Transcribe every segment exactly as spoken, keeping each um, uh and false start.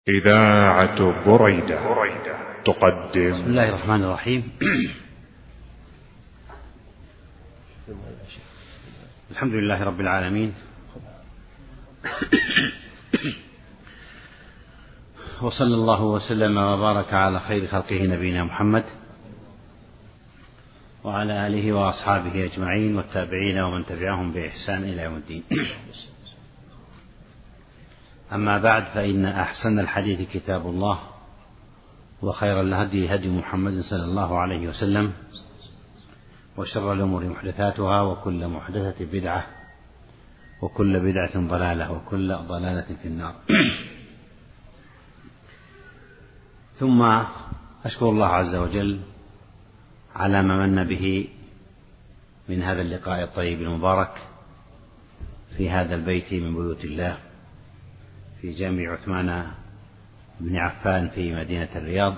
إذاعة بريدة تقدم. بسم الله الرحمن الرحيم. الحمد لله رب العالمين، وصلى الله وسلم وبارك على خير خلقه نبينا محمد وعلى آله وأصحابه أجمعين والتابعين ومن تبعهم بإحسان إلى يوم الدين. أما بعد، فإن أحسن الحديث كتاب الله، وخير الهدي هدي محمد صلى الله عليه وسلم، وشر الأمور محدثاتها، وكل محدثة بدعة، وكل بدعة ضلالة، وكل ضلالة في النار. ثم أشكر الله عز وجل على ما من به من هذا اللقاء الطيب المبارك في هذا البيت من بيوت الله في جامع عثمان بن عفان في مدينة الرياض.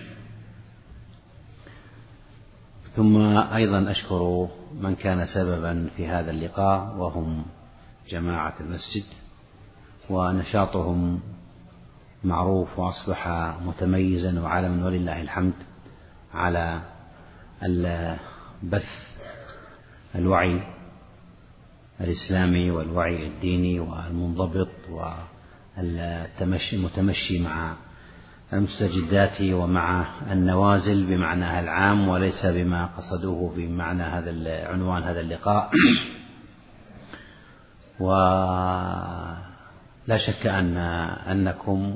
ثم أيضا أشكر من كان سببا في هذا اللقاء، وهم جماعة المسجد، ونشاطهم معروف وأصبح متميزا وعالما ولله الحمد على بث الوعي الإسلامي والوعي الديني والمنضبط والتمشي المتمشي مع المستجدات ومع النوازل بمعناها العام، وليس بما قصدوه بمعنى هذا العنوان هذا اللقاء. ولا شك أن أنكم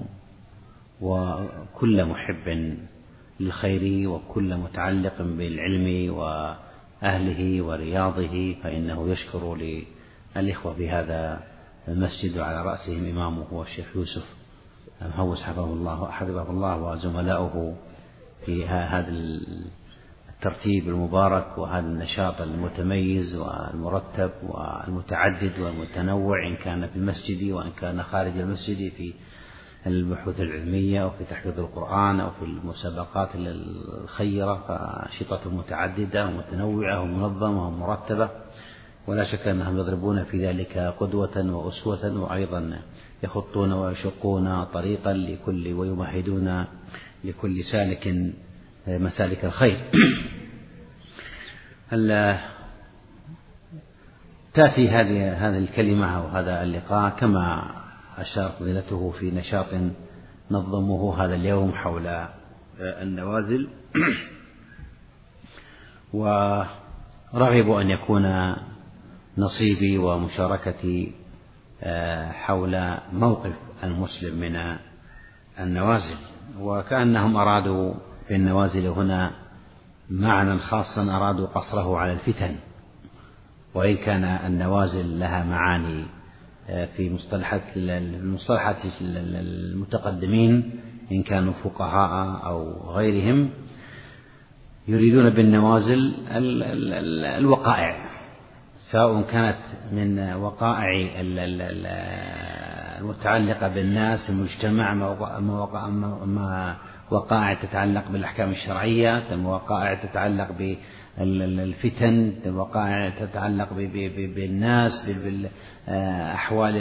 وكل محب للخير وكل متعلق بالعلم وأهله ورياضه فإنه يشكر للإخوة بهذا المسجد، وعلى رأسهم إمامه هو الشيخ يوسف مهوس حفظه الله حفظه الله وزملاؤه في هذا الترتيب المبارك وهذا النشاط المتميز والمرتب والمتعدد والمتنوع، إن كان في المسجد وإن كان خارج المسجد، في البحوث العلمية وفي تحفيظ القرآن أو في المسابقات الخيرة، فأنشطة متعددة ومتنوعة ومنظمة ومرتبة، ولا شك أنهم يضربون في ذلك قدوة وأسوة، وأيضا يخطون ويشقون طريقا لكل ويمهدون لكل سالك مسالك الخير. تأتي هذه هذه الكلمة أو هذا اللقاء كما أشار فضيلته في نشاط نظمه هذا اليوم حول النوازل، ورغب أن يكون نصيبي ومشاركتي حول موقف المسلم من النوازل، وكأنهم أرادوا في النوازل هنا معنى خاصا أرادوا قصره على الفتن، وإن كان النوازل لها معاني في مصطلحات المصطلحات المتقدمين إن كانوا فقهاء أو غيرهم يريدون بالنوازل الوقائع، سواء كانت من وقائع المتعلقة بالناس المجتمع، ما وقائع تتعلق بالأحكام الشرعية، وقائع تتعلق بالفتن، وقائع تتعلق بالناس، بالأحوال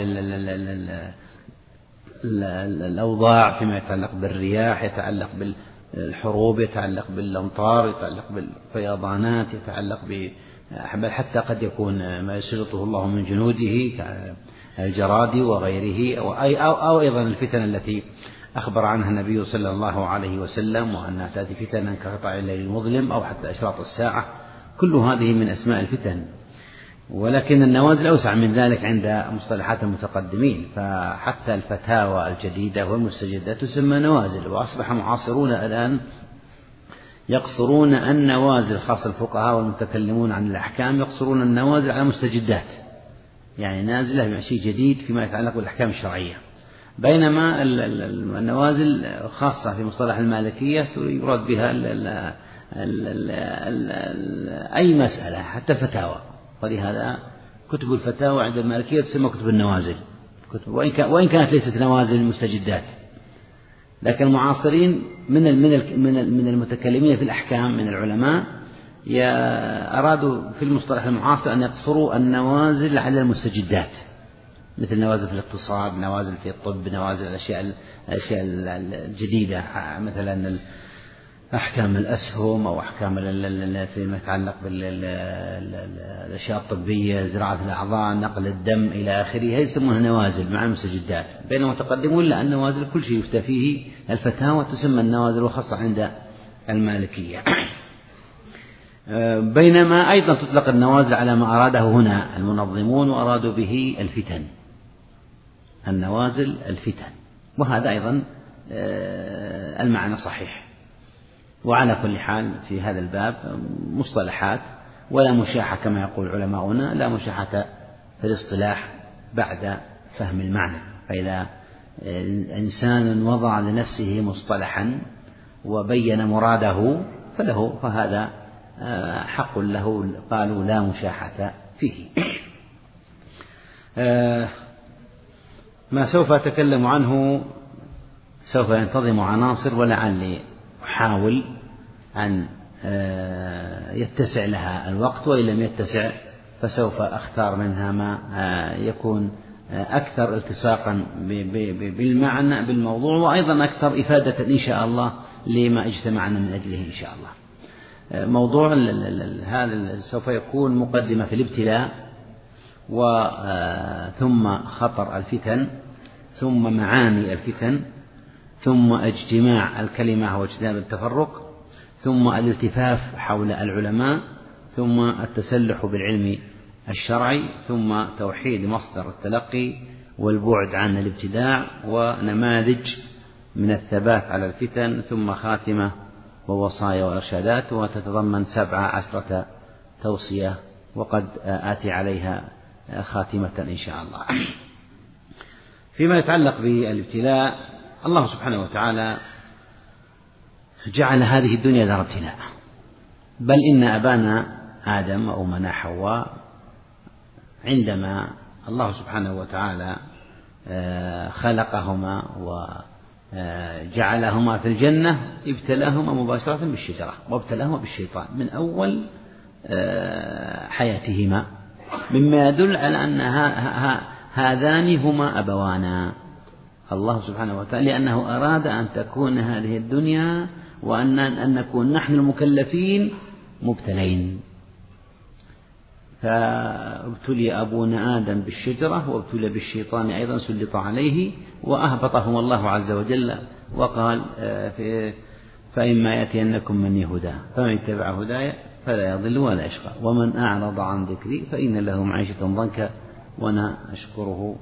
الأوضاع فيما يتعلق بالرياح، يتعلق بالحروب، يتعلق بالأمطار، يتعلق بالفيضانات، يتعلق بل حتى قد يكون ما يسلطه الله من جنوده كالجراد وغيره، أو أيضا الفتن التي أخبر عنها النبي صلى الله عليه وسلم وأنها تأتي فتنا كقطع الليل المظلم أو حتى أشراط الساعة، كل هذه من أسماء الفتن. ولكن النوازل أوسع من ذلك عند مصطلحات المتقدمين، فحتى الفتاوى الجديدة والمستجدات تسمى نوازل، وأصبح معاصرون الآن يقصرون النوازل، خاصة الفقهاء والمتكلمون عن الأحكام يقصرون النوازل على مستجدات، يعني نازلة بما شيء جديد فيما يتعلق بالأحكام الشرعية، بينما النوازل خاصة في مصطلح المالكية يراد بها ال ال ال ال أي مسألة حتى فتاوى، ولهذا كتب الفتاوى عند المالكية تسمى كتب النوازل، وإن كانت ليست نوازل مستجدات. لكن المعاصرين من من من المتكلمين في الأحكام من العلماء أرادوا في المصطلح المعاصر أن يقصروا النوازل على المستجدات، مثل نوازل في الاقتصاد، نوازل في الطب، نوازل الأشياء الأشياء الجديدة مثلا أحكام الأسهم أو أحكام فيما يتعلق بالأشياء الطبية، زراعة الأعضاء، نقل الدم إلى آخره، هذه يسمونها نوازل مع المستجدات. بينما المتقدمون لا، النوازل كل شيء يفتى فيه، الفتاوى تسمى النوازل وخاصة عند المالكية. بينما أيضا تطلق النوازل على ما أراده هنا المنظمون وأرادوا به الفتن، النوازل الفتن، وهذا أيضا المعنى صحيح. وعلى كل حال في هذا الباب مصطلحات ولا مشاحة كما يقول علماؤنا، لا مشاحة في الاصطلاح بعد فهم المعنى. فإذا إنسان وضع لنفسه مصطلحا وبين مراده فله فهذا حق له، قالوا لا مشاحة فيه. ما سوف أتكلم عنه سوف ينتظم عناصر، ولعلي أحاول أن يتسع لها الوقت، وإن لم يتسع فسوف أختار منها ما يكون أكثر التصاقا بالمعنى بالموضوع، وأيضا أكثر إفادة إن شاء الله لما اجتمعنا من أجله إن شاء الله. موضوع هذا سوف يكون مقدمة في الابتلاء، وثم خطر الفتن، ثم معاني الفتن، ثم اجتماع الكلمة واجتناب التفرق، ثم الالتفاف حول العلماء، ثم التسلح بالعلم الشرعي، ثم توحيد مصدر التلقي والبعد عن الابتداع، ونماذج من الثبات على الفتن، ثم خاتمة ووصايا وإرشادات، وتتضمن سبع عشرة توصية، وقد آتي عليها خاتمة إن شاء الله. فيما يتعلق بالابتلاء، الله سبحانه وتعالى جعل هذه الدنيا دار ابتلاء، بل إن أبانا آدم وأمنا حواء عندما الله سبحانه وتعالى خلقهما وجعلهما في الجنة ابتلاهما مباشرة بالشجرة، وابتلاهما بالشيطان من أول حياتهما، مما يدل على أن هذان هما أبوانا. الله سبحانه وتعالى لأنه أراد أن تكون هذه الدنيا وأن أن نكون نحن المكلفين مبتلين، فابتلي أبونا آدم بالشجرة، وابتلي بالشيطان أيضا سلط عليه، وأهبطهم الله عز وجل وقال فإما يأتينكم مني هدى فمن اتبع هداي فلا يضل ولا يشقى ومن أعرض عن ذكري فإن له معيشة ضنكا ونشكره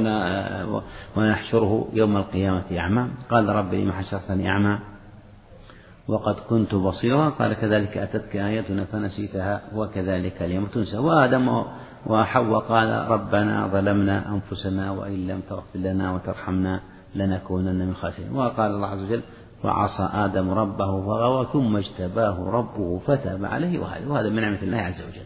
ونحشره يوم القيامة أعمى. قال رب لم حشرتني أعمى وقد كنت بصيرا، قال كذلك أتتك آياتنا فنسيتها وكذلك اليوم تنسى. وآدم وحواء قال ربنا ظلمنا أنفسنا وإن لم تغفر لنا وترحمنا لنكونن من الخاسرين. وقال الله عز وجل وعصى آدم ربه فغوى ثم اجتباه ربه فتاب عليه، وهذا من نعمة الله عز وجل.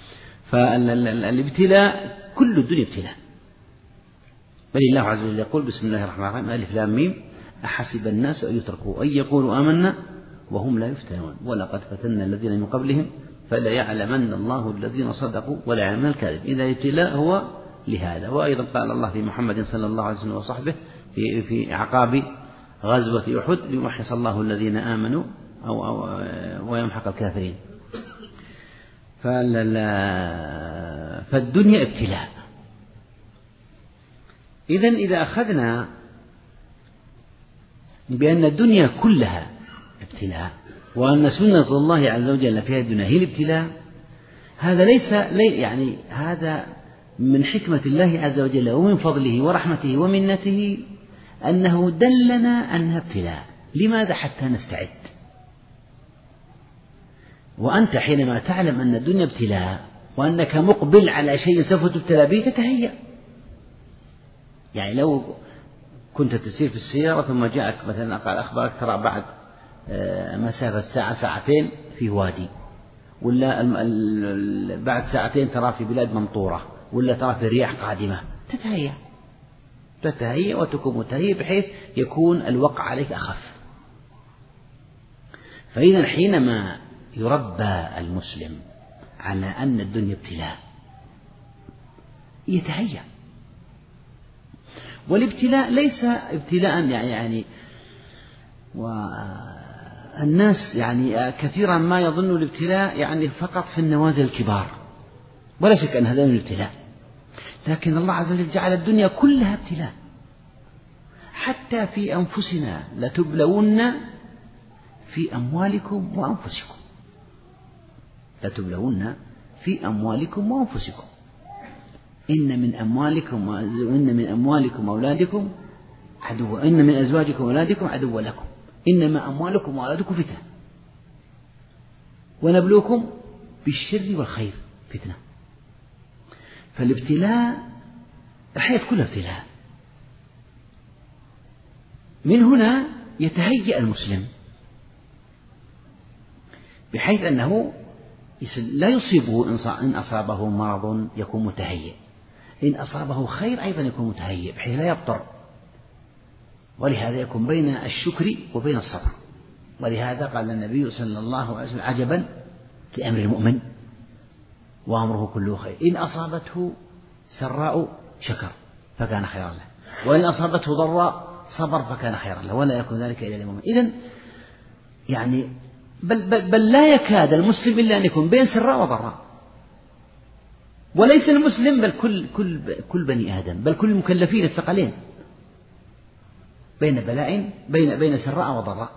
فالابتلاء كل الدنيا ابتلاء، بل الله عز وجل يقول بسم الله الرحمن الرحيم ألف لام ميم أحسب الناس أن يتركوا أن يقولوا آمنا وهم لا يفتنون ولقد فتنا الذين من قبلهم فلا يعلمن الله الذين صدقوا ولا يعلمن الكاذب. إذا الابتلاء هو لهذا. وأيضا قال الله في محمد صلى الله عليه وسلم وصحبه في في أعقاب غزوة أحد ليمحص الله الذين آمنوا أو, أو ويمحق الكافرين. فالدنيا ابتلاء. إذن إذا أخذنا بأن الدنيا كلها ابتلاء وأن سنة الله عز وجل في هذه الدنيا هي الابتلاء، هذا ليس لي يعني هذا من حكمة الله عز وجل ومن فضله ورحمته ومنته أنه دلنا أنها ابتلاء. لماذا؟ حتى نستعد. وأنت حينما تعلم أن الدنيا ابتلاء وأنك مقبل على شيء سوف تبتلى به تتهيأ. يعني لو كنت تسير في السيارة ثم جاءك مثلا قال أخبارك ترى بعد مسافة ساعة ساعتين في وادي، ولا بعد ساعتين ترى في بلاد ممطورة، ولا ترى في رياح قادمة، تتهيأ تتهيأ وتكون متهيئ بحيث يكون الوقع عليك أخف. فإذا حينما يربى المسلم على أن الدنيا ابتلاء يتهيأ. والابتلاء ليس ابتلاء يعني والناس يعني كثيرا ما يظن الابتلاء يعني فقط في النوازل الكبار، ولا شك أن هذا من الابتلاء، لكن الله عز وجل جعل الدنيا كلها ابتلاء، حتى في أنفسنا لتبلون في أموالكم وأنفسكم، لتبلون في أموالكم وأنفسكم، إن من أموالكم وإن من أموالكم وأولادكم عدو، إن من أزواجكم وأولادكم عدو لكم، إنما أموالكم وأولادكم فتنة، ونبلوكم بالشر والخير فتنة. فالابتلاء الحياة كلها ابتلاء. من هنا يتهيأ المسلم بحيث أنه لا يصيبه إن أصابه مرض يكون متهيئ، إن أصابه خير أيضا يكون متهيئ بحيث لا يبطر، ولهذا يكون بين الشكر وبين الصبر. ولهذا قال النبي صلى الله عليه وسلم عجبا لأمر المؤمن وأمره كله خير، إن أصابته سراء شكر فكان خيرا له، وإن أصابته ضراء صبر فكان خيرا له، ولا يكون ذلك إلا للمؤمن. إذن يعني بل, بل, بل لا يكاد المسلم إلا أن يكون بين سراء وضراء، وليس المسلم بل كل, كل, كل بني آدم، بل كل المكلفين الثقلين بين بلاء بين, بين سراء وضراء.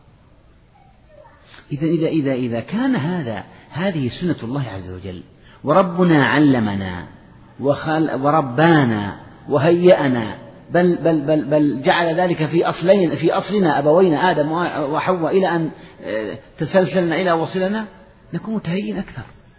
إذا, إذا, إذا, إذا كان هذا هذه سنة الله عز وجل، وربنا علمنا وربانا وهيأنا، بل, بل, بل, بل جعل ذلك في أصلين في أصلنا أبوينا آدم وحواء إلى أن تسلسلنا إلى وصلنا، نكون متهيئين أكثر.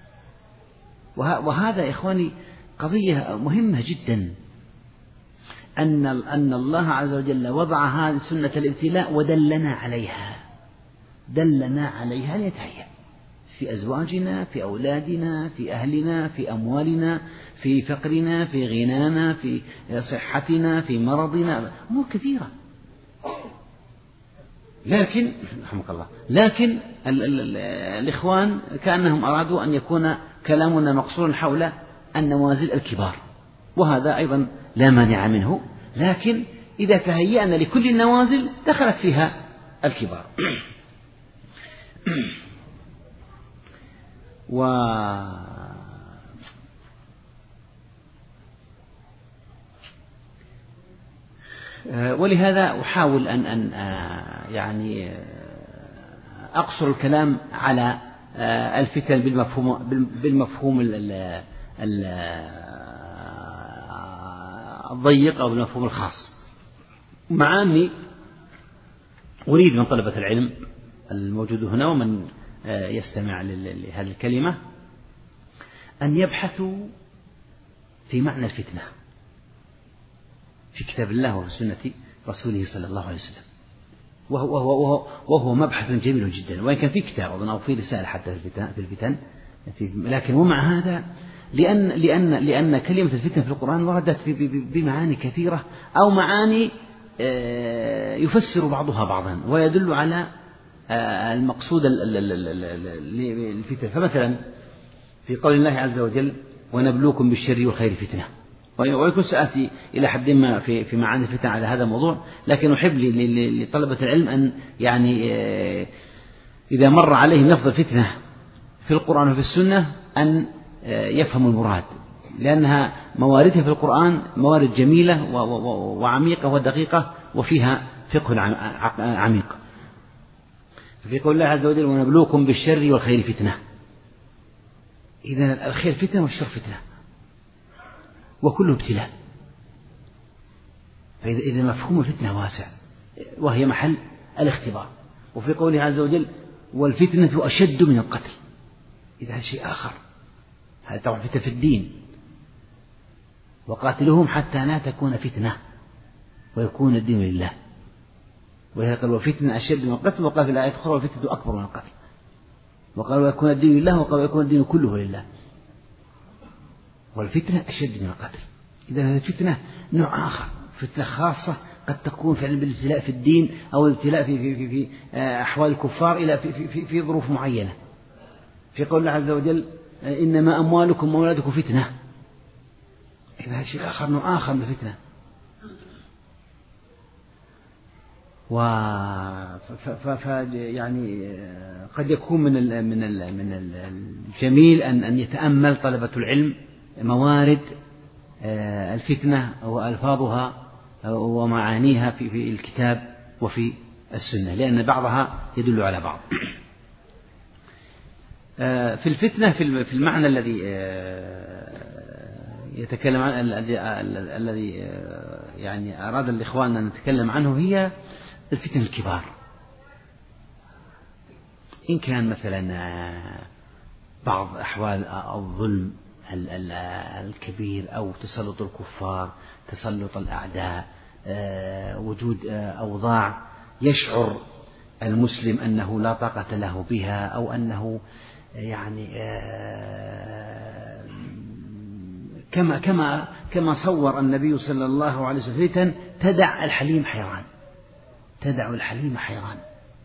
وهذا يا إخواني قضية مهمة جدا، أن أن الله عز وجل وضع هذه سنة الابتلاء ودلنا عليها، دلنا عليها لنتهيأ في أزواجنا، في أولادنا، في أهلنا، في أموالنا، في فقرنا، في غنانا، في صحتنا، في مرضنا، أمور كثيرة. لكن رحمك الله، لكن ال ال ال الإخوان كأنهم أرادوا أن يكون كلامنا مقصورا حول النوازل الكبار، وهذا أيضا لا مانع منه، لكن إذا تهيأنا لكل النوازل دخلت فيها الكبار. و ولهذا أحاول أن أن يعني أقصر الكلام على الفتن بالمفهوم بالمفهوم الضيق أو بالمفهوم الخاص، مع أني أريد من طلبة العلم الموجود هنا ومن يستمع لهذه الكلمة أن يبحثوا في معنى الفتنة في كتاب الله وفي سنة رسوله صلى الله عليه وسلم، وهو, وهو, وهو, وهو مبحث جميل جدا، وإن كان في كتاب أظن أو في رسالة حتى في الفتن، لكن ومع هذا لأن, لأن, لأن كلمة الفتنة في القرآن وردت بمعاني كثيرة أو معاني يفسر بعضها بعضا ويدل على المقصود الفتنة. فمثلا في قول الله عز وجل ونبلوكم بالشر والخير فتنة، ويكون سأتي إلى حد ما في في معاني الفتن على هذا الموضوع، لكن أحب لطلبة العلم أن يعني إذا مر عليهم لفظ الفتنة في القرآن وفي السنة أن يفهموا المراد، لأنها مواردها في القرآن موارد جميلة وعميقة ودقيقة وفيها فقه عميق. في قول الله عز وجل ونبلوكم بالشر والخير فتنة، إذا الخير فتنة والشر فتنة وكله ابتلاء، فإذا مفهوم الفتنة واسع وهي محل الاختبار. وفي قوله عز وجل والفتنة أشد من القتل، إذا شيء آخر، هذا طبعا فتنة في الدين، وقاتلهم حتى لا تكون فتنة ويكون الدين لله، ويقول وفتنة أشد من القتل، وقال في الآية الأخرى والفتنة أكبر من القتل، وقال ويكون الدين لله، وقال ويكون الدين كله لله، والفتنة أشد من القتل. إذا الفتنة نوع آخر، فتنة خاصة قد تكون فعلا بالابتلاء في الدين أو الابتلاء في في في, في أحوال الكفار إلى في في في, في ظروف معينة. في قول الله عز وجل إنما أموالكم وأولادكم فتنة، إذا شيء آخر نوع آخر من الفتنة. و ف... ف... يعني قد يكون من ال... من ال... من الجميل أن أن يتأمل طلبة العلم موارد الفتنة وألفاظها ومعانيها في في الكتاب وفي السنة، لأن بعضها يدل على بعض. في الفتنة في المعنى الذي يتكلم عن الذي يعني أراد الإخوان أن نتكلم عنه هي الفتن الكبار، إن كان مثلا بعض أحوال الظلم الكبير أو تسلط الكفار، تسلط الأعداء، وجود أوضاع يشعر المسلم أنه لا طاقة له بها، أو أنه يعني كما كما كما صور النبي صلى الله عليه وسلم تدع الحليم حيران، تدع الحليم حيران.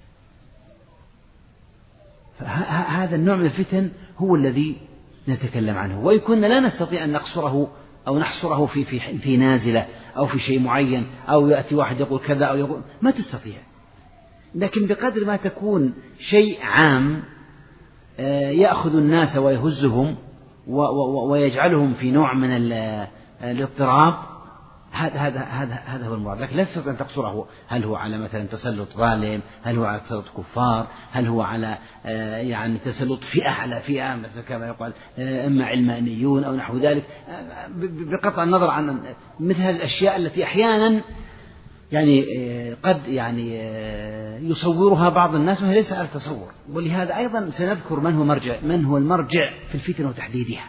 فهذا النوع من الفتن هو الذي نتكلم عنه، وإن كنا لا نستطيع أن نقصره أو نحصره في في في نازلة أو في شيء معين، أو يأتي واحد يقول كذا أو يقول، ما تستطيع. لكن بقدر ما تكون شيء عام يأخذ الناس ويهزهم ويجعلهم في نوع من الاضطراب، هذا هذا هذا هذا هو المراد. لكن لا تستطيع أن تقصره، هل هو على مثلا تسلط ظالم، هل هو على تسلط كفار، هل هو على يعني تسلط فئة على فئة مثل كما يقال إما علمانيون أو نحو ذلك، بقطع النظر عن مثل هذه الأشياء التي أحيانا يعني قد يعني يصورها بعض الناس وهي ليس على التصور. ولهذا أيضا سنذكر من هو مرجع من هو المرجع في الفتن وتحديدها.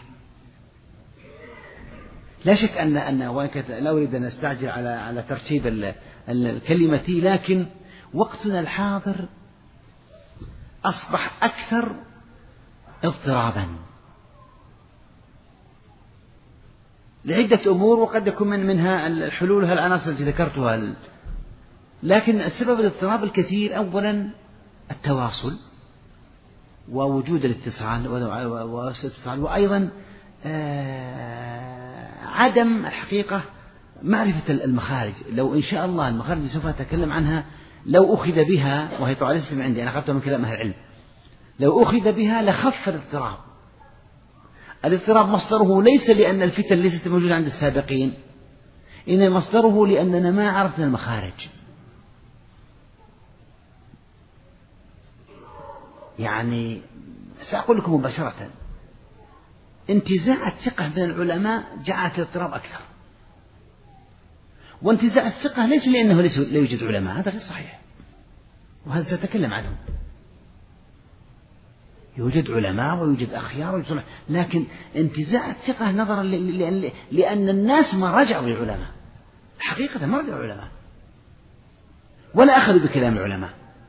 لا شك أن أن لا أريد أن أستعجل على على ترتيب الكلمة، لكن وقتنا الحاضر أصبح أكثر اضطرابا لعدة أمور، وقد يكون من منها الحلول العناصر التي ذكرتها. لكن السبب الاضطراب الكثير أولا التواصل ووجود الاتصال والاتصال، وأيضا عدم الحقيقة معرفة المخارج. لو إن شاء الله المخارج سوف أتكلم عنها، لو أخذ بها، وهي طبعا ليست من عندي، أنا أخذتها من كلام أهل العلم، لو أخذ بها لخف الاضطراب. الاضطراب مصدره ليس لأن الفتن ليست موجودة عند السابقين، إن مصدره لأننا ما عرفنا المخارج. يعني سأقول لكم مباشرة، انتزاع الثقة بين العلماء جعلت الاضطراب أكثر، وانتزاع الثقة ليس لأنه ليس لا يوجد علماء، هذا غير صحيح، وهذا سأتكلم عنه. يوجد علماء ويوجد أخيار ويوجد، لكن انتزاع الثقة نظرا لأن, لأن الناس ما رجعوا للعلماء، حقيقة ما رجعوا العلماء ولا أخذوا بكلام العلماء.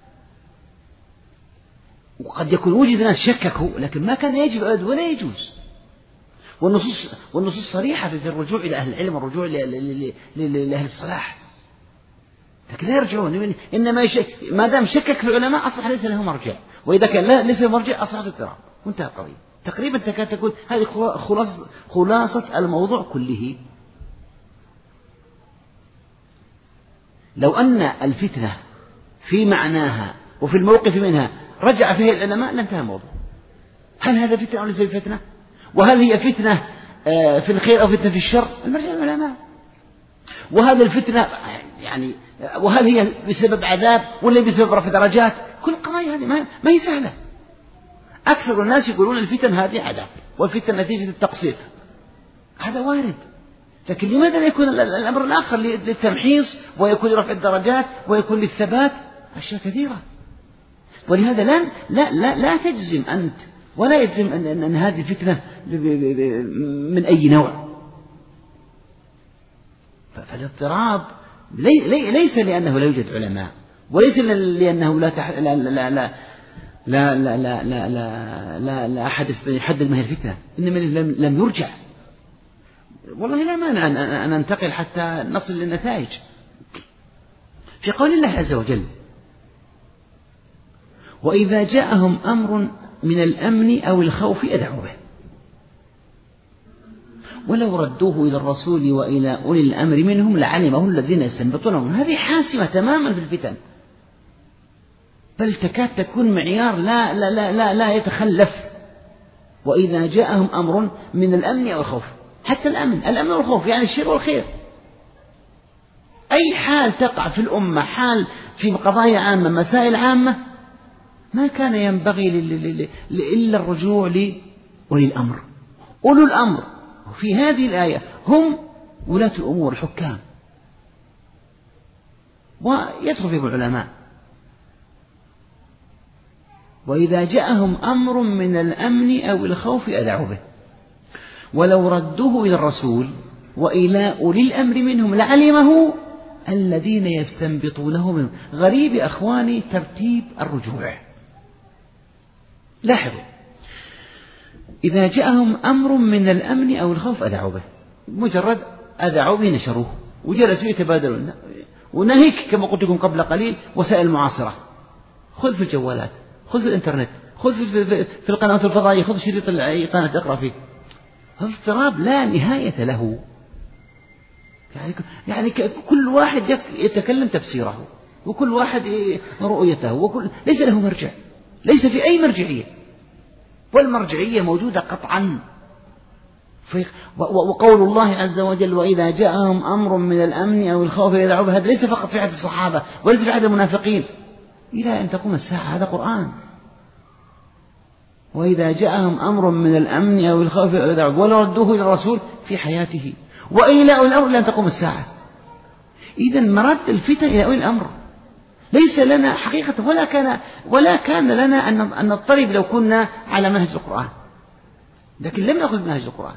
وقد يكون وجد ناس شككوا، لكن ما كان يجب أبدا ولا يجوز. والنصوص والنصوص صريحة في الرجوع إلى أهل العلم والرجوع لأهل الصلاح، لكن لا يرجعون. إنما يشك... ما دام شكك في العلماء أصبح ليس له مرجع، وإذا كان لا ليس له مرجع أصبح اضطراب، وانتهى القضية. تقريبا تكاد تكون هذه خلاصة خلاصة الموضوع كله. لو أن الفتنة في معناها وفي الموقف منها رجع فيه العلماء لانتهى الموضوع. هل هذا فتنة أو ليس فتنة؟ وهل هي فتنة في الخير أو فتنة في الشر؟ المرجع العلماء. وهذه الفتنة يعني وهل هي بسبب عذاب ولا بسبب رفع درجات؟ كل القضايا هذه ما, ما هي سهلة. أكثر الناس يقولون الفتن هذه عذاب، والفتن نتيجة التقسيط، هذا وارد. لكن لماذا لا يكون الأمر الآخر للتمحيص، ويكون لرفع الدرجات، ويكون للثبات؟ أشياء كثيرة. ولهذا لا لا لا, لا تجزم أنت ولا يجزم أن, أن, أن هذه فتنة من أي نوع. فالاضطراب لي ليس لأنه لا يوجد علماء، وليس لأنه لا تح... لا لا لا لا لا لا لا لا لا لا لا أحد يحدد ما هي الفتنة، إنما لم لم يرجع. والله لا مانع أن ننتقل حتى نصل للنتائج. في قول الله عز وجل: وإذا جاءهم أمر من الأمن أو الخوف أذعوا به ولو ردوه إلى الرسول وإلى أولي الأمر منهم لعلمه الذين يستنبطونه. هذه حاسمة تماما في الفتن. بل تكاد تكون معيار لا لا لا لا, لا يتخلف. وإذا جاءهم أمر من الأمن أو الخوف، حتى الأمن الأمن والخوف يعني الشر والخير. أي حال تقع في الأمة، حال في قضايا عامة مسائل عامة، ما كان ينبغي إلا الرجوع لأولي الأمر. أولو الأمر في هذه الآية هم ولاة الأمور الحكام، ويدخل فيهم العلماء. وإذا جاءهم أمر من الأمن أو الخوف أذاعوا به ولو ردوه إلى الرسول وإلى أولي الأمر منهم لعلمه الذين يستنبطونه منهم. غريب أخواني ترتيب الرجوع. لاحظوا، إذا جاءهم أمر من الأمن أو الخوف أذاعوا به، مجرد أذاعوا به نشروه وجلسوا يتبادلون. وناهيك كما قلت لكم قبل قليل وسائل المعاصرة، خذ في الجوالات، خذ في الإنترنت، خذ في, في, في القنوات الفضائية، خذ شريط قناة اقرأ فيه. هذا اضطراب لا نهاية له. يعني, يعني كل واحد يتكلم تفسيره، وكل واحد رؤيته، وكل ليس له مرجع، ليس في أي مرجعية، والمرجعية موجودة قطعا. وقول الله عز وجل وإذا جاءهم أمر من الأمن أو الخوف أذاعوا به، هذا ليس فقط في عهد الصحابة وليس في عهد المنافقين، إلى أن تقوم الساعة. هذا قرآن. وإذا جاءهم أمر من الأمن أو الخوف أذاعوا به ولو ردوه إلى الرسول في حياته وإلى أولي الأمر لأن تقوم الساعة. إذن مرد الفتن إلى أولي الأمر. ليس لنا حقيقة ولا كان ولا كان لنا أن نضطرب لو كنا على منهج القرآن، لكن لم نأخذ منهج القرآن.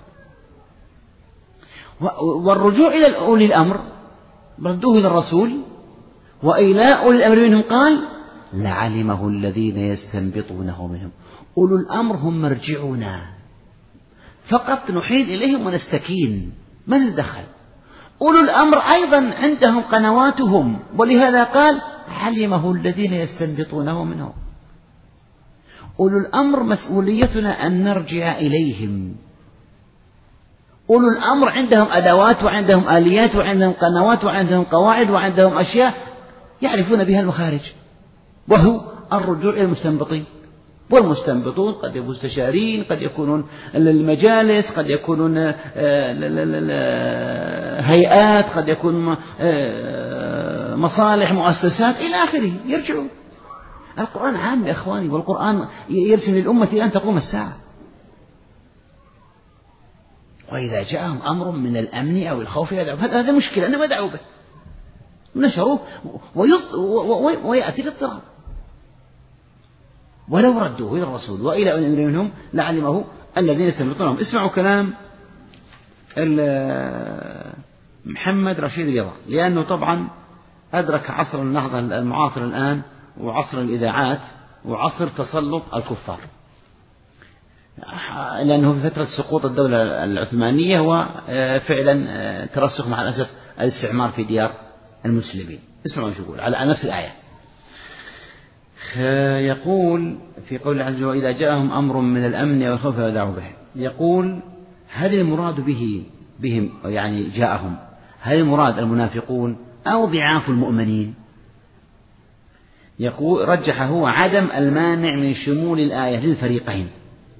والرجوع إلى أولي الأمر ردوه إلى الرسول وإلى أولي الأمر منهم قال لعلمه الذين يستنبطونه منهم. أولو الأمر هم مرجعنا، فقط نحيل إليهم ونستكين، ما ندخل. أولو الأمر أيضا عندهم قنواتهم، ولهذا قال علمه الذين يستنبطونه منهم. أولو الأمر مسؤوليتنا أن نرجع إليهم. أولو الأمر عندهم أدوات وعندهم آليات وعندهم قنوات وعندهم قواعد وعندهم أشياء يعرفون بها المخارج، وهو الرجوع إلى المستنبطين. والمستنبطون قد يكونون مستشارين، قد يكونون المجالس، قد يكونون هيئات، قد يكون مصالح، مؤسسات إلى آخره، يرجعون. القرآن عام يا إخواني، والقرآن يرسل للأمة إلى أن تقوم الساعة. وإذا جاءهم أمر من الأمن أو الخوف هذا مشكلة، أنهم يدعوا به نشروه ويأتي الاضطراب. ولو ردوه إلى الرسول وإلى أولي الأمر منهم لعلمه الذين يستنبطونهم. اسمعوا كلام محمد رشيد رضا، لأنه طبعا أدرك عصر النهضة المعاصر الآن، وعصر الإذاعات، وعصر تسلط الكفار، لأنه في فترة سقوط الدولة العثمانية وفعلا ترسخ مع الأسف الاستعمار في ديار المسلمين. اسمعوا شو يقول على نفس الآية. يقول في قول عز وجل وإذا جاءهم أمر من الأمن والخوف أذاعوا به، يقول هل المراد به بهم يعني جاءهم، هل المراد المنافقون أو ضعاف المؤمنين؟ يقول رجح هو عدم المانع من شمول الآية للفريقين،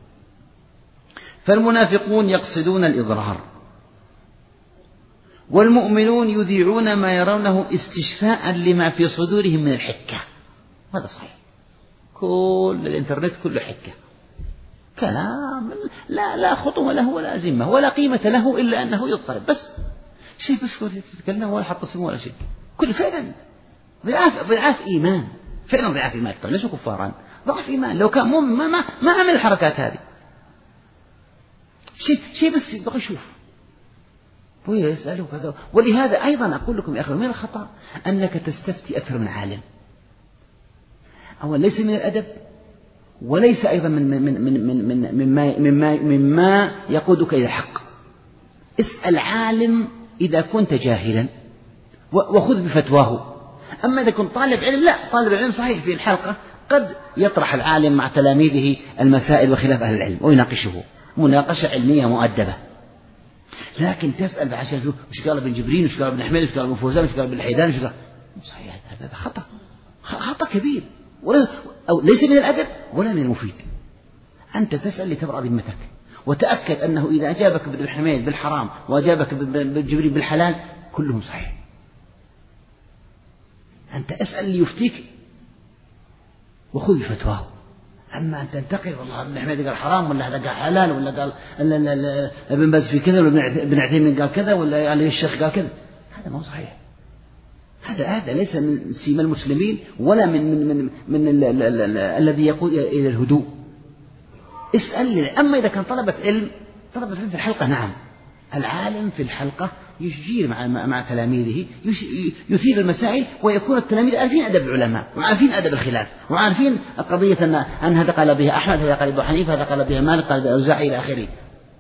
فالمنافقون يقصدون الإضرار، والمؤمنون يذيعون ما يرونه استشفاء لما في صدورهم من الحكة. هذا صحيح، كل الإنترنت كله حكة، كلام لا لا خطوة له ولا ذمة ولا قيمة له إلا أنه يضطرب بس شيء، بس يتكلم ولا حط اسمه ولا شيء. كل فعلا ضعاف ضعاف إيمان، فعلا ضعاف إيمان، ليسوا كفارا، ضعف إيمان. لو كان مؤمن ما ما, ما عمل الحركات هذه، شيء شيء بس يبغى يشوف ويسأله كذا. ولهذا أيضا أقول لكم يا أخي من الخطأ أنك تستفتي أكثر من عالم. أولا ليس من الأدب، وليس أيضا من من من من من مما مما مما يقودك إلى الحق. اسأل عالم إذا كنت جاهلا وخذ بفتواه. أما إذا كنت طالب علم، لا، طالب العلم صحيح في الحلقة قد يطرح العالم مع تلاميذه المسائل وخلاف أهل العلم ويناقشه مناقشة علمية مؤدبة، لكن تسأل بعشان وش قال ابن جبرين، وش قال ابن حميد، وش قال ابن فوزان، وش قال ابن الحيدان، وش قال صحيح، هذا خطأ، خطأ كبير. أو ليس من الأدب ولا من المفيد. أنت تسأل لتبرأ ذمتك، وتأكد أنه إذا أجابك ابن حميد بالحرام وأجابك بالجبريل بالحلال كلهم صحيح. أنت أسأل ليفتيك وخذ فتواه. أما أن تنتقل والله ابن حميد قال حرام ولا هذا قال حلال ولا قال ابن باز في كذا ولا ابن عثيمين قال كذا ولا قال الشيخ قال كذا، هذا ما هو صحيح. هذا هذا ليس من سيما المسلمين ولا من من من, من ال ال ال ال الذي يقود إلى الهدوء. اسأل. أما إذا كان طلبة علم طلبة علم في الحلقة، نعم العالم في الحلقة يشير مع مع تلاميذه يثير المسائل، ويكون التلاميذ عارفين أدب العلماء وعارفين أدب الخلاف وعارفين قضية أن أن هذا قال بها أحمد، هذا قال بها حنيفة، هذا قال بها مالك، قال بها الأوزاعي إلى آخره.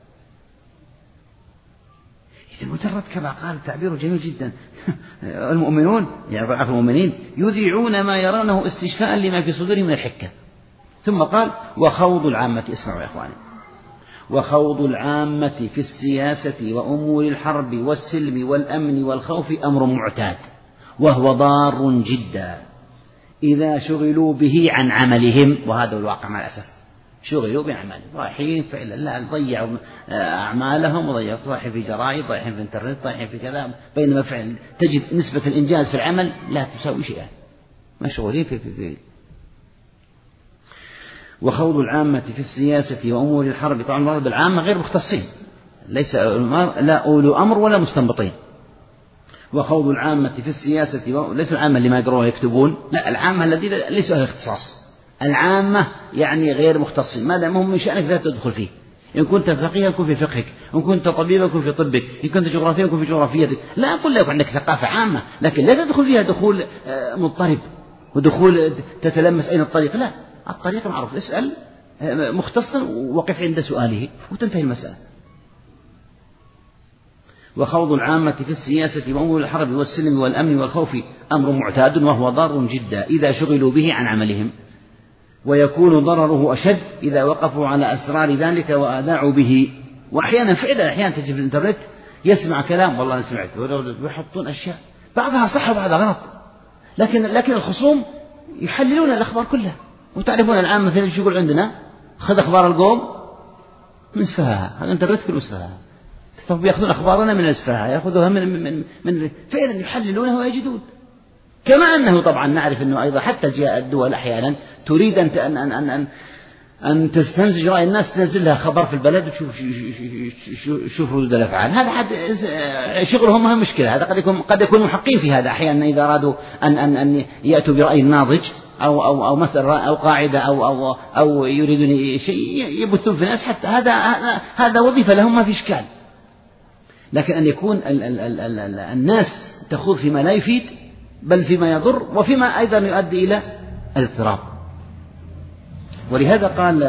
إذا مجرد كما قال تعبير جميل جدا المؤمنون يعني ضعف المؤمنين يذيعون ما يرونه استشفاء لما في صدورهم من الحكة. ثم قال وخوض العامة، اسمعوا يا إخواني، وخوض العامة في السياسة وأمور الحرب والسلم والأمن والخوف أمر معتاد، وهو ضار جدا إذا شغلوا به عن عملهم. وهذا الواقع مع الأسف، شغلوا بعملهم، رايحين فعلا لا ضيعوا أعمالهم وضيعوا، رايحين في جرائد، رايحين في انترنت، رايحين في كذا، بينما فعلا تجد نسبة الإنجاز في العمل لا تساوي شيئا، مشغولين في في في وخوض العامة في السياسة وأمور الحرب. طبعا المراد العامة غير مختصين، ليس لا أولو أمر ولا مستنبطين. وخوض العامة في السياسة ليس العامة اللي ما يقرون ويكتبون، لا العامة الذين ليسوا أهل اختصاص. العامة يعني غير مختصين، ما دام هم من شأنك لا تدخل فيه. إن كنت فقيها كن في فقهك، إن كنت طبيبا كن في طبك، إن كنت جغرافيا كن في جغرافيتك. لا أقول لك عندك ثقافة عامة، لكن لا تدخل فيها دخول مضطرب ودخول تتلمس أين الطريق، لا الطريق معروف، اسأل مختصا وقف عند سؤاله وتنتهي المسألة. وخوض العامة في السياسة وأمور الحرب والسلم والأمن والخوف أمر معتاد، وهو ضار جدا إذا شغلوا به عن عملهم، ويكون ضرره أشد إذا وقفوا على أسرار ذلك وأذاعوا به. وأحيانا فعلا أحيانا تجد في الإنترنت يسمع كلام والله أنا سمعت، ويحطون أشياء بعضها صح وبعضها غلط، لكن لكن الخصوم يحللون الأخبار كلها. وتعرفون الآن مثلا شو يقول عندنا خذ أخبار القوم من سفهاء، الإنترنت كله سفهاء، فبيأخذون أخبارنا من السفهاء، يأخذوها من من من فعلا يحللونها ويجدون. كما أنه طبعا نعرف أنه أيضا حتى جاء الدول أحيانا تريد أن أن أن أن, أن, أن تستمزج رأي الناس، تنزل لها خبر في البلد وتشوف شوف ردود الأفعال. هذا حد شغلهم ما هي مشكلة، هذا قد يكون قد يكون محقين في هذا أحيانا إذا أرادوا أن أن أن يأتوا برأي ناضج أو أو أو مسألة أو قاعدة أو أو أو يريدون شيء يبثون في الناس، حتى هذا هذا وظيفة لهم ما في إشكال. لكن أن يكون ال ال ال ال ال الناس تخوض فيما لا يفيد بل فيما يضر، وفيما أيضا يؤدي إلى الاضطراب. ولهذا قال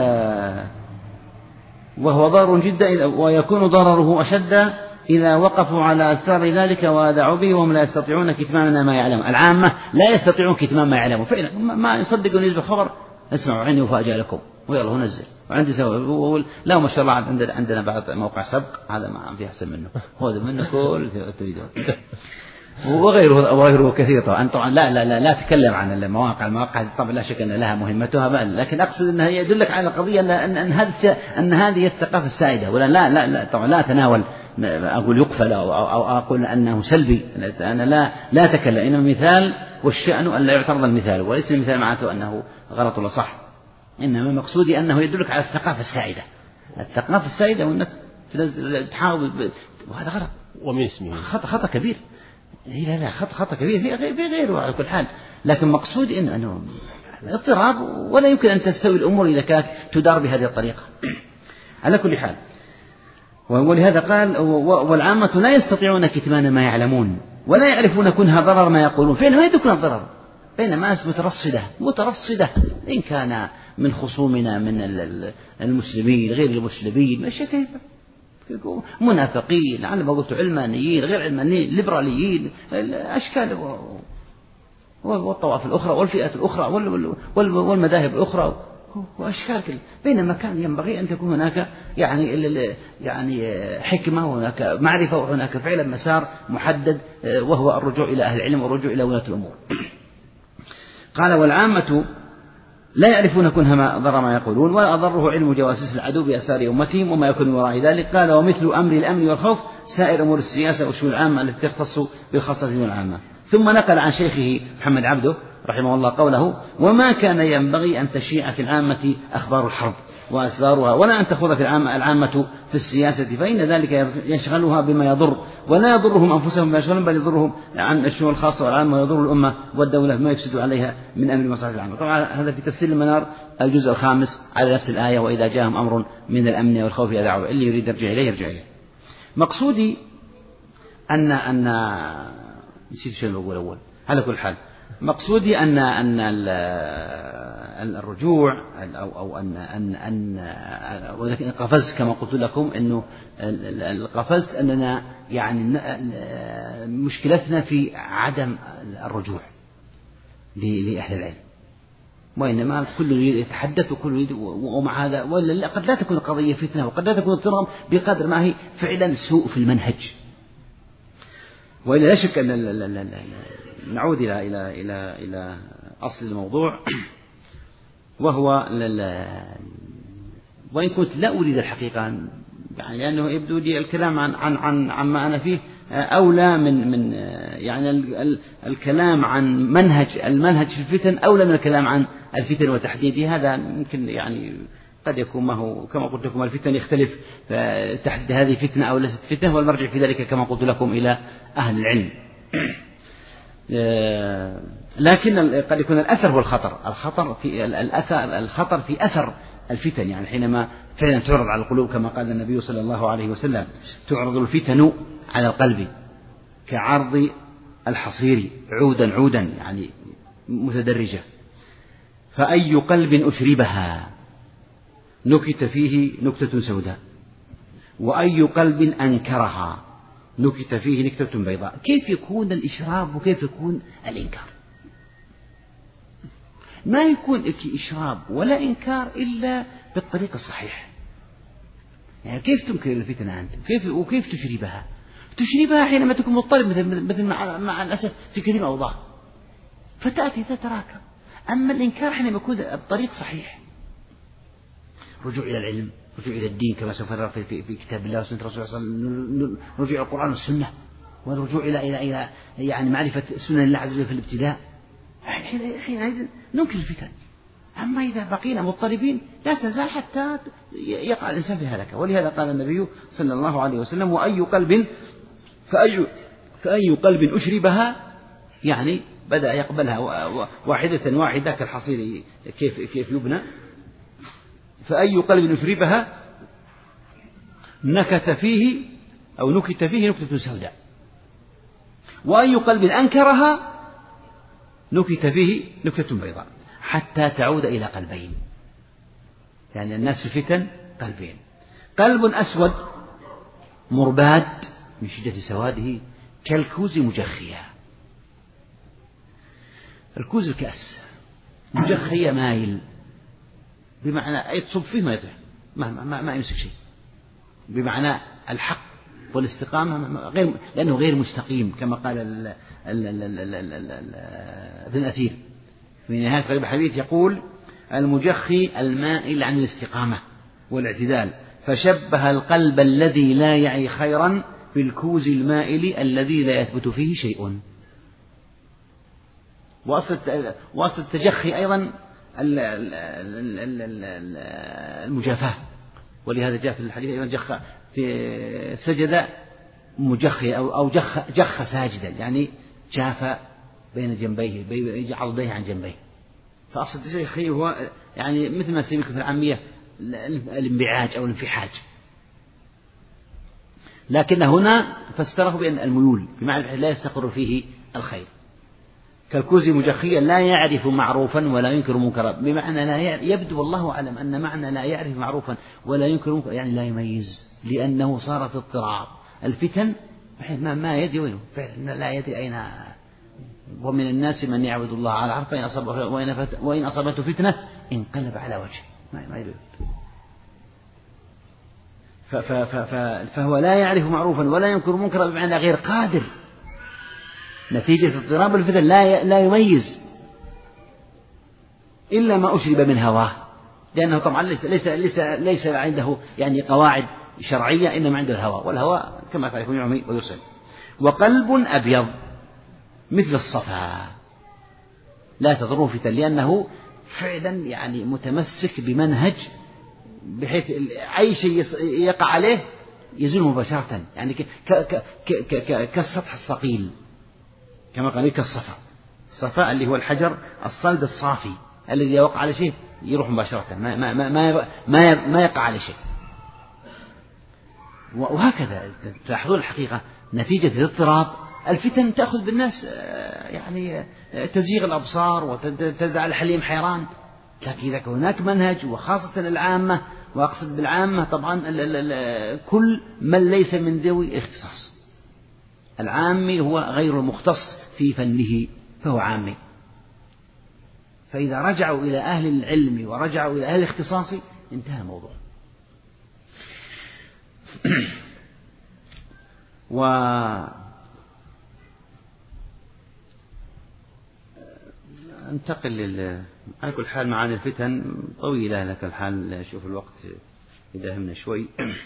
وهو ضار جدا ويكون ضرره أشد إذا وقفوا على أسرار ذلك وأذاعوا به وهم لا يستطيعون كتمان ما يعلمون. العامة لا يستطيعون كتمان ما يعلمون، فعلا ما يصدقون يجب خبر اسمعوا عندي مفاجأة لكم ويلا هو نزل وعندي سوى لا ما شاء الله عندنا عندنا بعض موقع سبق هذا ما في أحسن منه، خذ منه كل تريدون وغيره وغيره كثير. طبعا طبعا لا لا لا لا أتكلم عن المواقع، المواقع طبعا لا شك أن لها مهمتها بل، لكن أقصد أنها يدلك على القضية أن أن أن هذه أن هذه الثقافة السائدة. ولا لا لا لا طبعا لا أتناول أقول يقفل أو, أو أقول أنه سلبي، أنا لا لا أتكلم، إنما مثال والشأن أن لا يعترض المثال، وليس المثال معناته أنه غلط ولا صح، إنما مقصودي أنه يدلك على الثقافة السائدة، الثقافة السائدة وأنك تحاول وهذا غلط ومن اسمه خطأ خطأ كبير. لا لا خطأ خطأ كبير في غير في غيره على كل حال، لكن مقصودي إنه أنه اضطراب ولا يمكن أن تستوي الأمور إذا كانت تدار بهذه الطريقة. على كل حال ولهذا قال والعامة لا يستطيعون كتمان ما يعلمون ولا يعرفون كنها ضرر ما يقولون، فإنه ما يدركون الضرر، بينما ناس مترصدة مترصدة إن كان من خصومنا من المسلمين غير المسلمين ماشي كيف منافقين على ما قلت علمانيين غير علمانيين ليبراليين الأشكال والطوائف الأخرى والفئات الأخرى والمذاهب الأخرى وأشكال كل، بينما كان ينبغي أن تكون هناك يعني يعني حكمة وهناك معرفة وهناك فعلا مسار محدد وهو الرجوع إلى أهل العلم والرجوع إلى ولاة الأمور. قال والعامة لا يعرفون كنها ما ضر ما يقولون، ولا أضره علم جواسيس العدو بأسرار أمتهم وما يكون من وراء ذلك. قال ومثل أمر الأمن والخوف سائر أمور السياسة والشؤون العامة التي تختص بالخاصة العامة. ثم نقل عن شيخه محمد عبده رحمه الله قوله وما كان ينبغي أن تشيع في العامة أخبار الحرب وأسرارها، ولا أن تخوض في العامة العامة في السياسة، فإن ذلك يشغلها بما يضر، ولا يضرهم أنفسهم بما يشغلهم، بل يضرهم عن الشؤون الخاصة والعامة، ويضر الأمة والدولة ما يفسد عليها من أمر مصالح العامة. طبعا هذا في تفسير المنار الجزء الخامس على نفس الآية، وإذا جاءهم أمر من الأمن والخوف يدعوا، اللي يريد يرجع إليه يرجع إليه. مقصودي أن أن نسيت شيء بقول أول على كل حال. مقصودي أن أن الرجوع أو أو أن أن أن ولكن قفزت كما قلت لكم إنه قفزت أننا يعني مشكلتنا في عدم الرجوع لأهل العلم، وإنما كل يتحدث وكل ومع هذا ولا قد لا تكون القضية فتنة، وقد لا تكون اضطراب بقدر ما هي فعلا سوء في المنهج. وإلا لا شك أن نعود إلى إلى إلى إلى أصل الموضوع، وهو وإن كنت لا أريد الحقيقة يعني لأنه يبدو لي الكلام عن عن عن عما أنا فيه أولى من من يعني الكلام عن منهج المنهج في الفتن أولى من الكلام عن الفتن وتحديدها. هذا يمكن يعني قد يكون ما هو كما قلت لكم الفتن يختلف تحديد هذه فتنة أو ليست فتنة، والمرجع في ذلك كما قلت لكم إلى أهل العلم. لكن قد يكون الأثر هو الخطر، الخطر في الأثر الخطر في أثر الفتن، يعني حينما فعلا تعرض على القلوب كما قال النبي صلى الله عليه وسلم تعرض الفتن على القلب كعرض الحصير عودا عودا يعني متدرجة، فأي قلب أشربها نكت فيه نكتة سوداء، وأي قلب أنكرها نكت فيه نكتة بيضاء. كيف يكون الإشراب وكيف يكون الإنكار؟ ما يكون إشراب ولا إنكار إلا بالطريق الصحيح. يعني كيف تنكر الفتنة أنت؟ كيف وكيف تشربها؟ تشربها حينما تكون مضطرب مثل مثل مع, مع الأسف في كثير من الأوضاع فتأتي تتراكم. أما الإنكار حينما يكون الطريق صحيح، رجوع إلى العلم، رجوع إلى الدين كما سوف نرى في, في, في كتاب الله وسنة رسول الله صلى الله عليه وسلم، رجوع إلى القرآن والسنة، والرجوع إلى إلى إلى يعني معرفة سنن الله عز وجل في الابتداء. حينئذ ننكر الفتن. أما إذا بقينا مضطربين لا تزال حتى يقع الإنسان في هلكة. ولهذا قال النبي صلى الله عليه وسلم وأي قلب فأي فأي قلب أشربها، يعني بدأ يقبلها واحدة واحدة كالحصير كيف كيف يبنى، فأي قلب أشربها نكت فيه أو نكت فيه نكتة سوداء، وأي قلب أنكرها نكت فيه نكتة بيضاء، حتى تعود إلى قلبين. يعني الناس في فتن قلبين، قلب أسود مرباد من شدة سواده كالكوز مجخية. الكوز الكأس مجخية مايل، بمعنى أي تصب فيه ما يطيح ما, ما, ما يمسك شيء، بمعنى الحق والاستقامة غير، لأنه غير مستقيم كما قال ابن الأثير في نهاية غريب الحديث يقول المجخي المائل عن الاستقامة والاعتدال، فشبه القلب الذي لا يعي خيرا في الكوز المائل الذي لا يثبت فيه شيء. وأصل التجخي أيضا المجافاة، ولهذا جاء في الحديث أيضا جخ في سجد مجخي أو أو جخ جخ ساجدا، يعني جاف بين جنبيه يجعل يديه عن جنبيه. فأصل التجخي هو يعني مثل ما سمي في العامية الانبعاج أو الانفحاج، لكن هنا فسره بأن الميول بمعنى لا يستقر فيه الخير. كالكوز مجخيا لا يعرف معروفا ولا ينكر منكرا، بمعنى لا يبدو والله أعلم أن معنى لا يعرف معروفا ولا ينكر منكرا يعني لا يميز، لأنه صار في اضطراب الفتن ما ما يدري وينه فعلا، لا يدري أين. ومن الناس من يعبد الله على عرف وإن أصابته وإن أصابته فتنة انقلب على وجهه ما ما يدري. فهو لا يعرف معروفا ولا ينكر منكرا بمعنى غير قادر، نتيجة اضطراب الفتن لا لا يميز. إلا ما أشرب من هواه، لأنه طبعا ليس ليس ليس ليس عنده يعني قواعد شرعية، إنما عنده الهوى، والهوى كما قال يكون يعمي ويصل. وقلب أبيض مثل الصفا لا تضره فتن، لأنه فعلا يعني متمسك بمنهج بحيث أي شيء يقع عليه يزول مباشرة، يعني كالسطح الصقيل كما قال كالصفا. الصفا اللي هو الحجر الصلب الصافي الذي إذا وقع على شيء يروح مباشرة، ما ما ما ما, ما يقع على شيء. وهكذا تلاحظون الحقيقة نتيجة الاضطراب الفتن تأخذ بالناس يعني تزيغ الأبصار وتجعل الحليم حيران. لكن إذا كان هناك منهج، وخاصة العامة، وأقصد بالعامة طبعا كل من ليس من ذوي اختصاص. العامي هو غير المختص في فنه فهو عامي، فإذا رجعوا إلى أهل العلم ورجعوا إلى أهل الاختصاص انتهى الموضوع. و انتقل لل على كل حال معاني الفتن طويلة، لك الحال شوف الوقت يداهمنا شوي.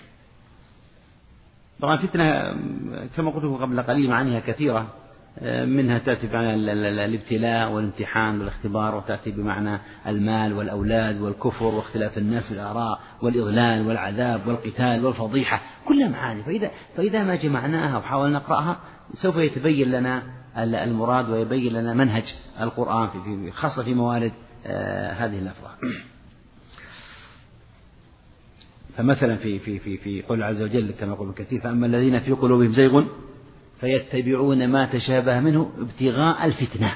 طبعا الفتنة كما قلت قبل قليل معانيها كثيرة، منها تأتي بمعنى الابتلاء والامتحان والاختبار، وتأتي بمعنى المال والأولاد والكفر واختلاف الناس والآراء والإضلال والعذاب والقتال والفضيحة، كلها معاني. فإذا, فإذا ما جمعناها وحاولنا نقرأها سوف يتبين لنا المراد ويبين لنا منهج القرآن في خاصة في موارد آه هذه اللفظة. فمثلا في في في في قول عز وجل كما يقول كثير: فأما الذين في قلوبهم زيغ فيتبعون ما تشابه منه ابتغاء الفتنة،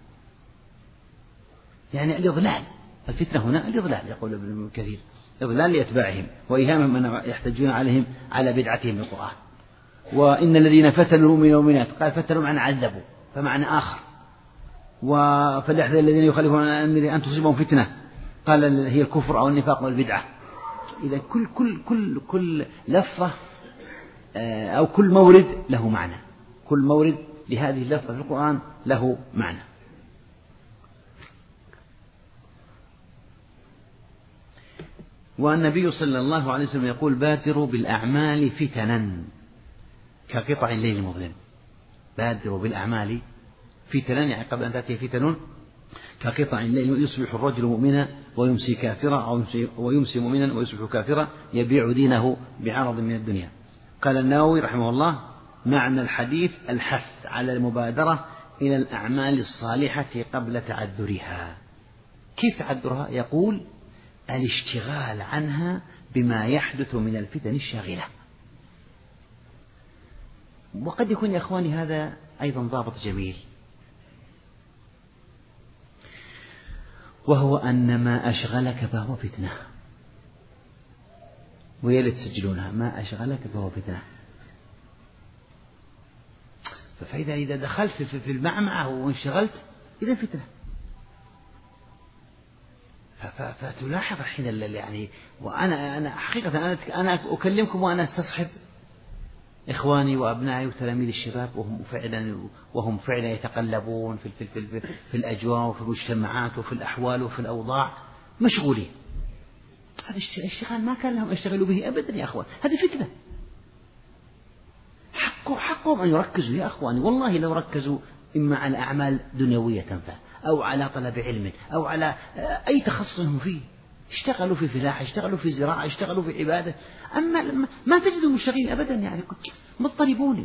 يعني الإضلال. الفتنة هنا الإضلال، يقول ابن كثير، إضلال لأتباعهم وإيهامهم من يحتجون عليهم على بدعتهم بالقرآن. وإن الذين فتنوا المؤمنين والمؤمنات، قال فتنوا معنى عذبوا، فمعنى آخر. فليحذر الذين يخالفون عن أمره أن تصيبهم فتنة، قال هي الكفر أو النفاق والبدعة. إذا كل كل كل كل لفظة أو كل مورد له معنى، كل مورد لهذه اللفظة في القرآن له معنى. والنبي صلى الله عليه وسلم يقول: بادروا بالأعمال فتنا كقطع الليل المظلم. بادروا بالأعمال فتنا، يعني قبل أن تأتي فتن، كقطع الليل يصبح الرجل مؤمنا ويمسي كافرا، أو ويمسي مؤمنا ويصبح كافرا يبيع دينه بعرض من الدنيا. قال النووي رحمه الله: معنى الحديث الحث على المبادرة إلى الأعمال الصالحة قبل تعذرها. كيف تعذرها؟ يقول: الاشتغال عنها بما يحدث من الفتن الشاغلة. وقد يكون يا أخواني هذا أيضا ضابط جميل، وهو أن ما أشغلك فهو فتنة. ويلي تسجلونها: ما أشغلك فهو فتنة. فإذا إذا دخلت في المعمعة وانشغلت إذا فتنة. فتلاحظ حين يعني، وأنا أنا حقيقة أنا أنا أكلمكم وأنا أستصحب إخواني وأبنائي وتلاميذ الشباب، وهم فعلا وهم فعلا يتقلبون في في في, في الأجواء وفي المجتمعات وفي الأحوال وفي الأوضاع، مشغولين. هذا الاشتغال ما كان لهم يشتغلوا به أبدا يا أخوان، هذه فتنة. حقه حقهم أن يركزوا يا أخواني، والله لو ركزوا إما على أعمال دنيوية تنفع، أو على طلب علم، أو على أي تخصص هم فيه، اشتغلوا في فلاحة، اشتغلوا في زراعة، اشتغلوا في عبادة. أما ما تجدوا مشتغلين أبدا، يعني مضطربون،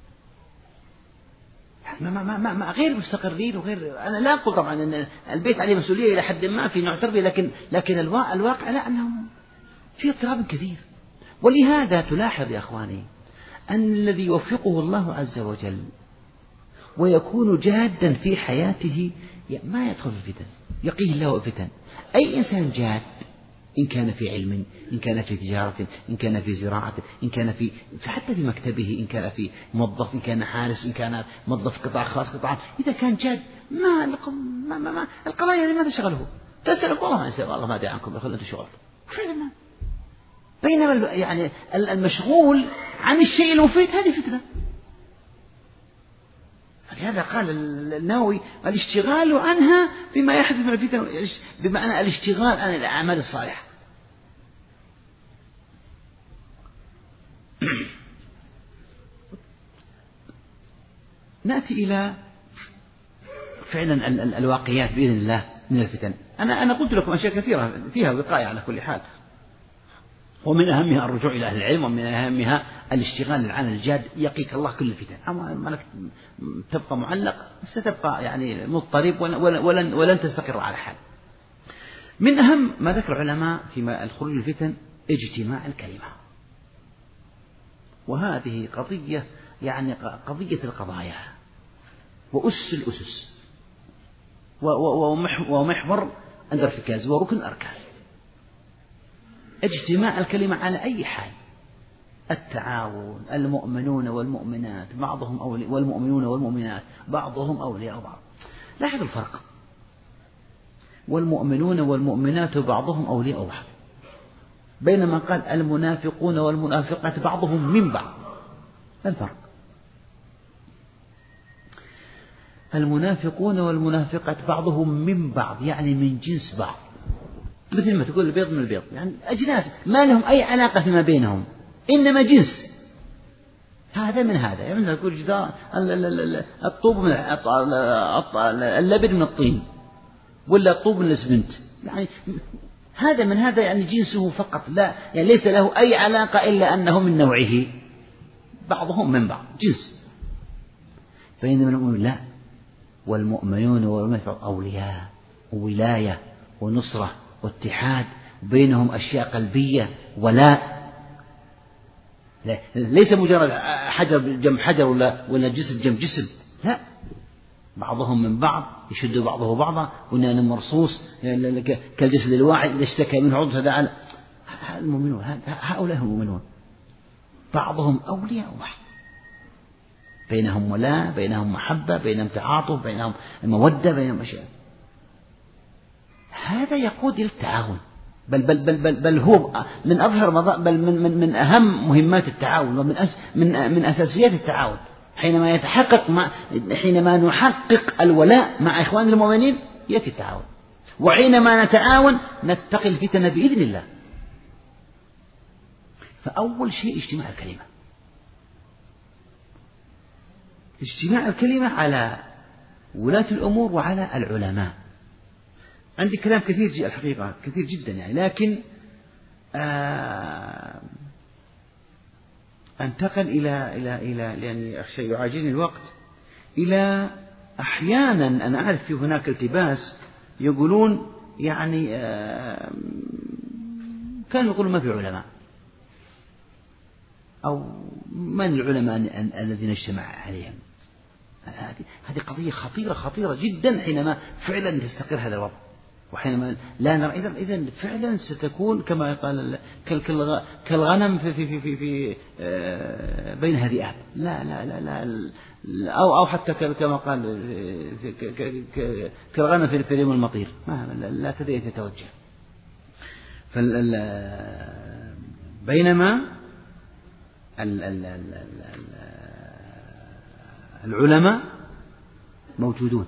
ما ما ما ما غير مستقرين وغير. أنا لا أقول طبعا أن البيت عليه مسؤولية إلى حد ما في نوع تربية، لكن لكن الواقع لا، أنهم في اضطراب كثير. ولهذا تلاحظ يا أخواني أن الذي يوفقه الله عز وجل ويكون جادا في حياته ما يدخل في الفتن، يقيه الله الفتن. أي إنسان جاد، إن كان في علم، إن كان في تجارة، إن كان في زراعة، إن كان في حتى في مكتبه، إن كان في موظف، إن كان حارس، إن كان موظف قطاع خاص قطاع، إذا كان جاد ما ما ما, ما القضايا ما تشغله. تسأل والله ما يسأل، والله ما أدري عنكم، يقول أنت شغل فعلا. بينما يعني المشغول عن الشيء المفيد هذه فتنة. لهذا قال النووي الاشتغال عنها بما يحدث من الفتن بمعنى الاشتغال عن الأعمال الصالحة. نأتي إلى فعلا الواقيات بإذن الله من الفتن. أنا أنا قلت لكم أشياء كثيرة فيها وقاية على كل حال، ومن أهمها الرجوع إلى أهل العلم، ومن أهمها الاشتغال عن الجاد يقيك الله كل الفتن. أما أنك تبقى معلق ستبقى يعني مضطرب ولن, ولن تستقر على حال. من أهم ما ذكر العلماء في الخروج من الفتن اجتماع الكلمة، وهذه قضية يعني قضية القضايا وأس الأسس ومحور عند ارتكاز وركن أركان. اجتماع الكلمة على أي حال، التعاون، المؤمنون والمؤمنات بعضهم أولياء، والمؤمنون والمؤمنات بعضهم أولياء بعض. لاحظ الفرق، والمؤمنون والمؤمنات بعضهم أولياء بعض، بينما قال المنافقون والمنافقات بعضهم من بعض. الفرق المنافقون والمنافقات بعضهم من بعض يعني من جنس بعض، مثل ما تقول البيض من البيض، يعني أجناس ما لهم أي علاقة فيما بينهم، إنما جنس هذا من هذا. يعني تقول جدار الطوب من اللبن من الطين، ولا الطوب من الإسمنت، يعني هذا من هذا، يعني جنسه فقط، لا يعني ليس له أي علاقة إلا أنه من نوعه، بعضهم من بعض جنس. بينما نقول لا، والمؤمنون والمؤمنات أولياء وولاية ونصرة واتحاد، بينهم أشياء قلبية ولاء، ليس مجرد حجر جنب حجر ولا ولا جسم جنب جسم، لا، بعضهم من بعض يشد بعضه بعضا، وإن مرصوص كالجسد الواحد إذا اشتكى منه عضو تداعى. المؤمنون هؤلاء هم المؤمنون، بعضهم أولياء بعض، بينهم ولاء، بينهم محبة، بينهم تعاطف، بينهم مودة، بينهم أشياء. هذا يقود إلى التعاون، بل بل بل بل, بل هو من أظهر بل من من من أهم مهمات التعاون، ومن أس من من أساسيات التعاون. حينما يتحقق مع حينما نحقق الولاء مع إخوان المؤمنين يأتي التعاون، وحينما نتعاون نتقي الفتن بإذن الله. فأول شيء اجتماع الكلمة، اجتماع الكلمة على ولاة الأمور وعلى العلماء. عندي كلام كثير جي الحقيقة كثير جدا يعني، لكن آه أنتقل إلى إلى إلى لأني أخشى يعاجلني الوقت، إلى أحيانا أنا أعرف في هناك التباس يقولون يعني آه كانوا يقولون ما في علماء، أو من العلماء الذين اجتمع عليهم. هذه قضية خطيرة خطيرة جدا حينما فعلا تستقر هذا الوضع، وحينما لا نرى إذن إذن فعلا ستكون كما قال كالغنم في في في في بين هذئاب، لا لا لا لا أو أو حتى كما قال كالغنم في في اليوم المطير، ما لا تدري تتوجه. بينما العلماء موجودون.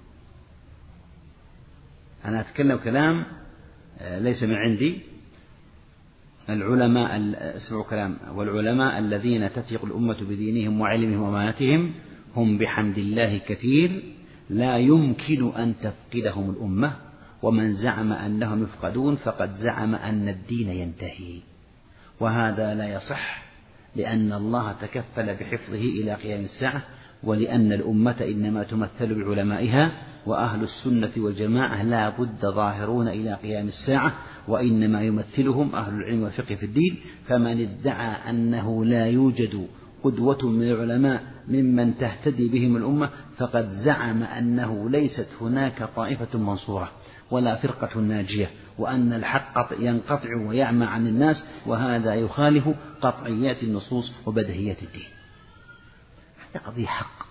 أنا أتكلم كلام ليس من عندي، العلماء اسمعوا كلام، والعلماء الذين تثق الأمة بدينهم وعلمهم وأمانتهم هم بحمد الله كثير، لا يمكن أن تفقدهم الأمة، ومن زعم أنهم يفقدون فقد زعم أن الدين ينتهي، وهذا لا يصح، لأن الله تكفل بحفظه إلى قيام الساعة، ولأن الأمة إنما تمثل بعلمائها، وأهل السنة والجماعة لا بد ظاهرون إلى قيام الساعة، وإنما يمثلهم أهل العلم والفقه في الدين. فمن ادعى أنه لا يوجد قدوة من العلماء ممن تهتدي بهم الأمة فقد زعم أنه ليست هناك طائفة منصورة ولا فرقة ناجية، وأن الحق ينقطع ويعمى عن الناس، وهذا يخالف قطعيات النصوص وبدهيات الدين. هذا قضية حق.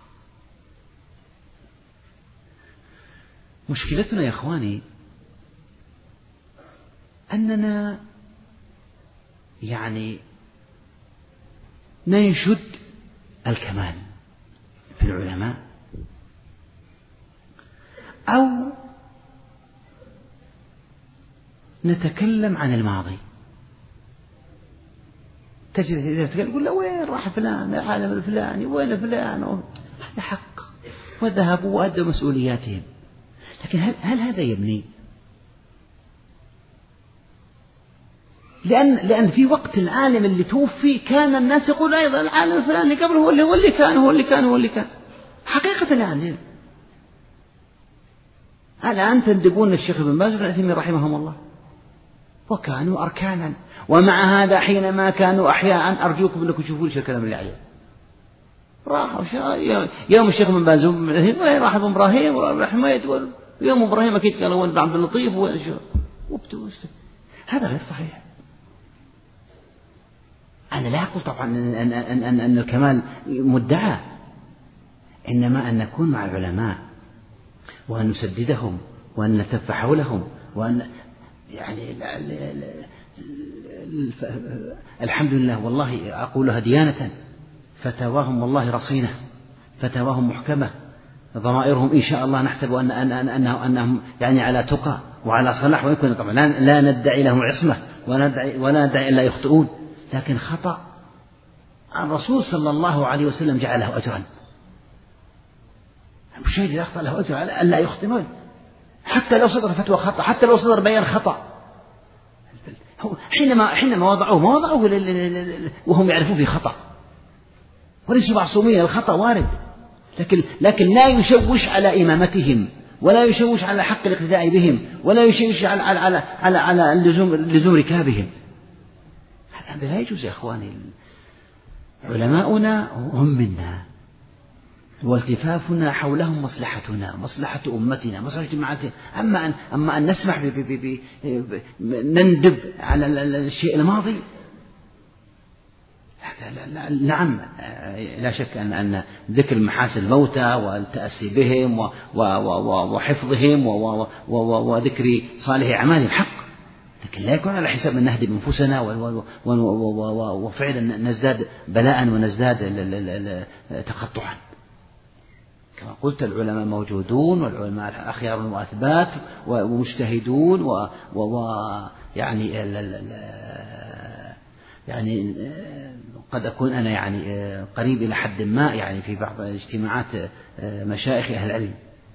مشكلتنا يا إخواني أننا يعني ننشد الكمال في العلماء أو نتكلم عن الماضي. تجد إذا تقول يقول له وين راح فلان العالم الفلاني وين فلان، هذا حق وذهبوا وأدوا مسؤولياتهم، لكن هل, هل هذا يبني؟ لأن لأن في وقت العالم اللي توفي كان الناس يقول أيضا العالم الفلاني قبله هو اللي هو اللي كان هو اللي كان هو اللي كان حقيقة يعني. الآن تندبون الشيخ ابن باز وابن عثيمين رحمهم الله، وكانوا أركانا، ومع هذا حينما كانوا أحياء أرجوكم أنكم تشوفون شو الكلام اللي عليه. راحوا يوم الشيخ ابن باز راح ابن إبراهيم ورحميت، يوم إبراهيم أكيد قالوا ولد عبد اللطيف وابتو. هذا غير صحيح. أنا لا أقول طبعا أن, أن, أن, أن, أن الكمال مدعى، إنما أن نكون مع العلماء وأن نسددهم وأن نتف حولهم وأن يعني لا لا لا الحمد لله والله أقولها ديانة، فتاواهم والله رصينة، فتاواهم محكمة، ضمائرهم إن شاء الله نحسب أن أن أنهم أنهم يعني على تقى وعلى صلاح، ويكون طبعا لا, لا ندعي لهم عصمة ولا ندعي ولا ندعي إلا يخطئون، لكن خطأ الرسول صلى الله عليه وسلم جعله أجرا. الشيء إذا أخطأ له أجر على ألا يخطئون، حتى لو صدر فتوى خطأ، حتى لو صدر بيان خطأ. حينما حينما وضعوه ما وضعوه وهم يعرفون في خطأ، وليسوا معصومين، الخطأ وارد، لكن لكن لا يشوش على إمامتهم، ولا يشوش على حق الاقتداء بهم، ولا يشوش على على على على, على اللزوم لزوم ركابهم. هذا لا يجوز يا إخواني. علماؤنا هم منا، والتفافنا حولهم مصلحتنا، مصلحة أمتنا، مصلحة جماعتنا. أما أن أما أن نسمح ب ب ب نندب على الشيء الماضي، نعم لا شك أن أن ذكر محاسن الموتى والتأسي بهم وحفظهم وذكر صالح أعمالهم حق، لكن لا يكون على حساب أن نهدم أنفسنا وفعلا نزداد بلاء ونزداد تقطعا. كما قلت العلماء موجودون، والعلماء أخيار وأثبات ومجتهدون و, و يعني يعني قد أكون أنا يعني قريب إلى حد ما يعني في بعض اجتماعات مشايخ أهل العلم،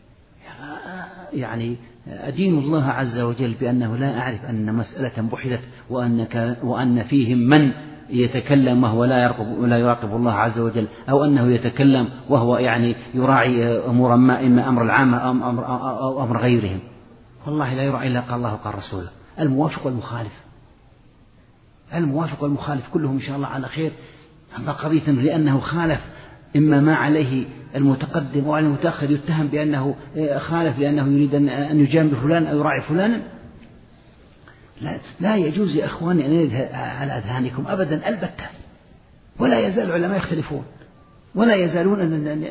يعني أدين الله عز وجل بأنه لا أعرف أن مسألة بحثت وأنك وأن فيهم من يتكلم وهو لا يراقب ولا يراقب الله عز وجل، أو أنه يتكلم وهو يعني يراعي أمور ما، إما أمر العامة أو أمر, أو أمر غيرهم. والله لا يراعي إلا قال الله وقال رسوله، الموافق والمخالف، الموافق والمخالف كلهم إن شاء الله على خير. أما قضية لأنه خالف إما ما عليه المتقدم أو المتأخر يتهم بأنه خالف لأنه يريد أن يجامل فلان أو يراعي فلانا، لا, لا يجوز يا أخواني أن يرد على أذهانكم أبدا البتة. ولا يزال العلماء يختلفون، ولا يزالون أن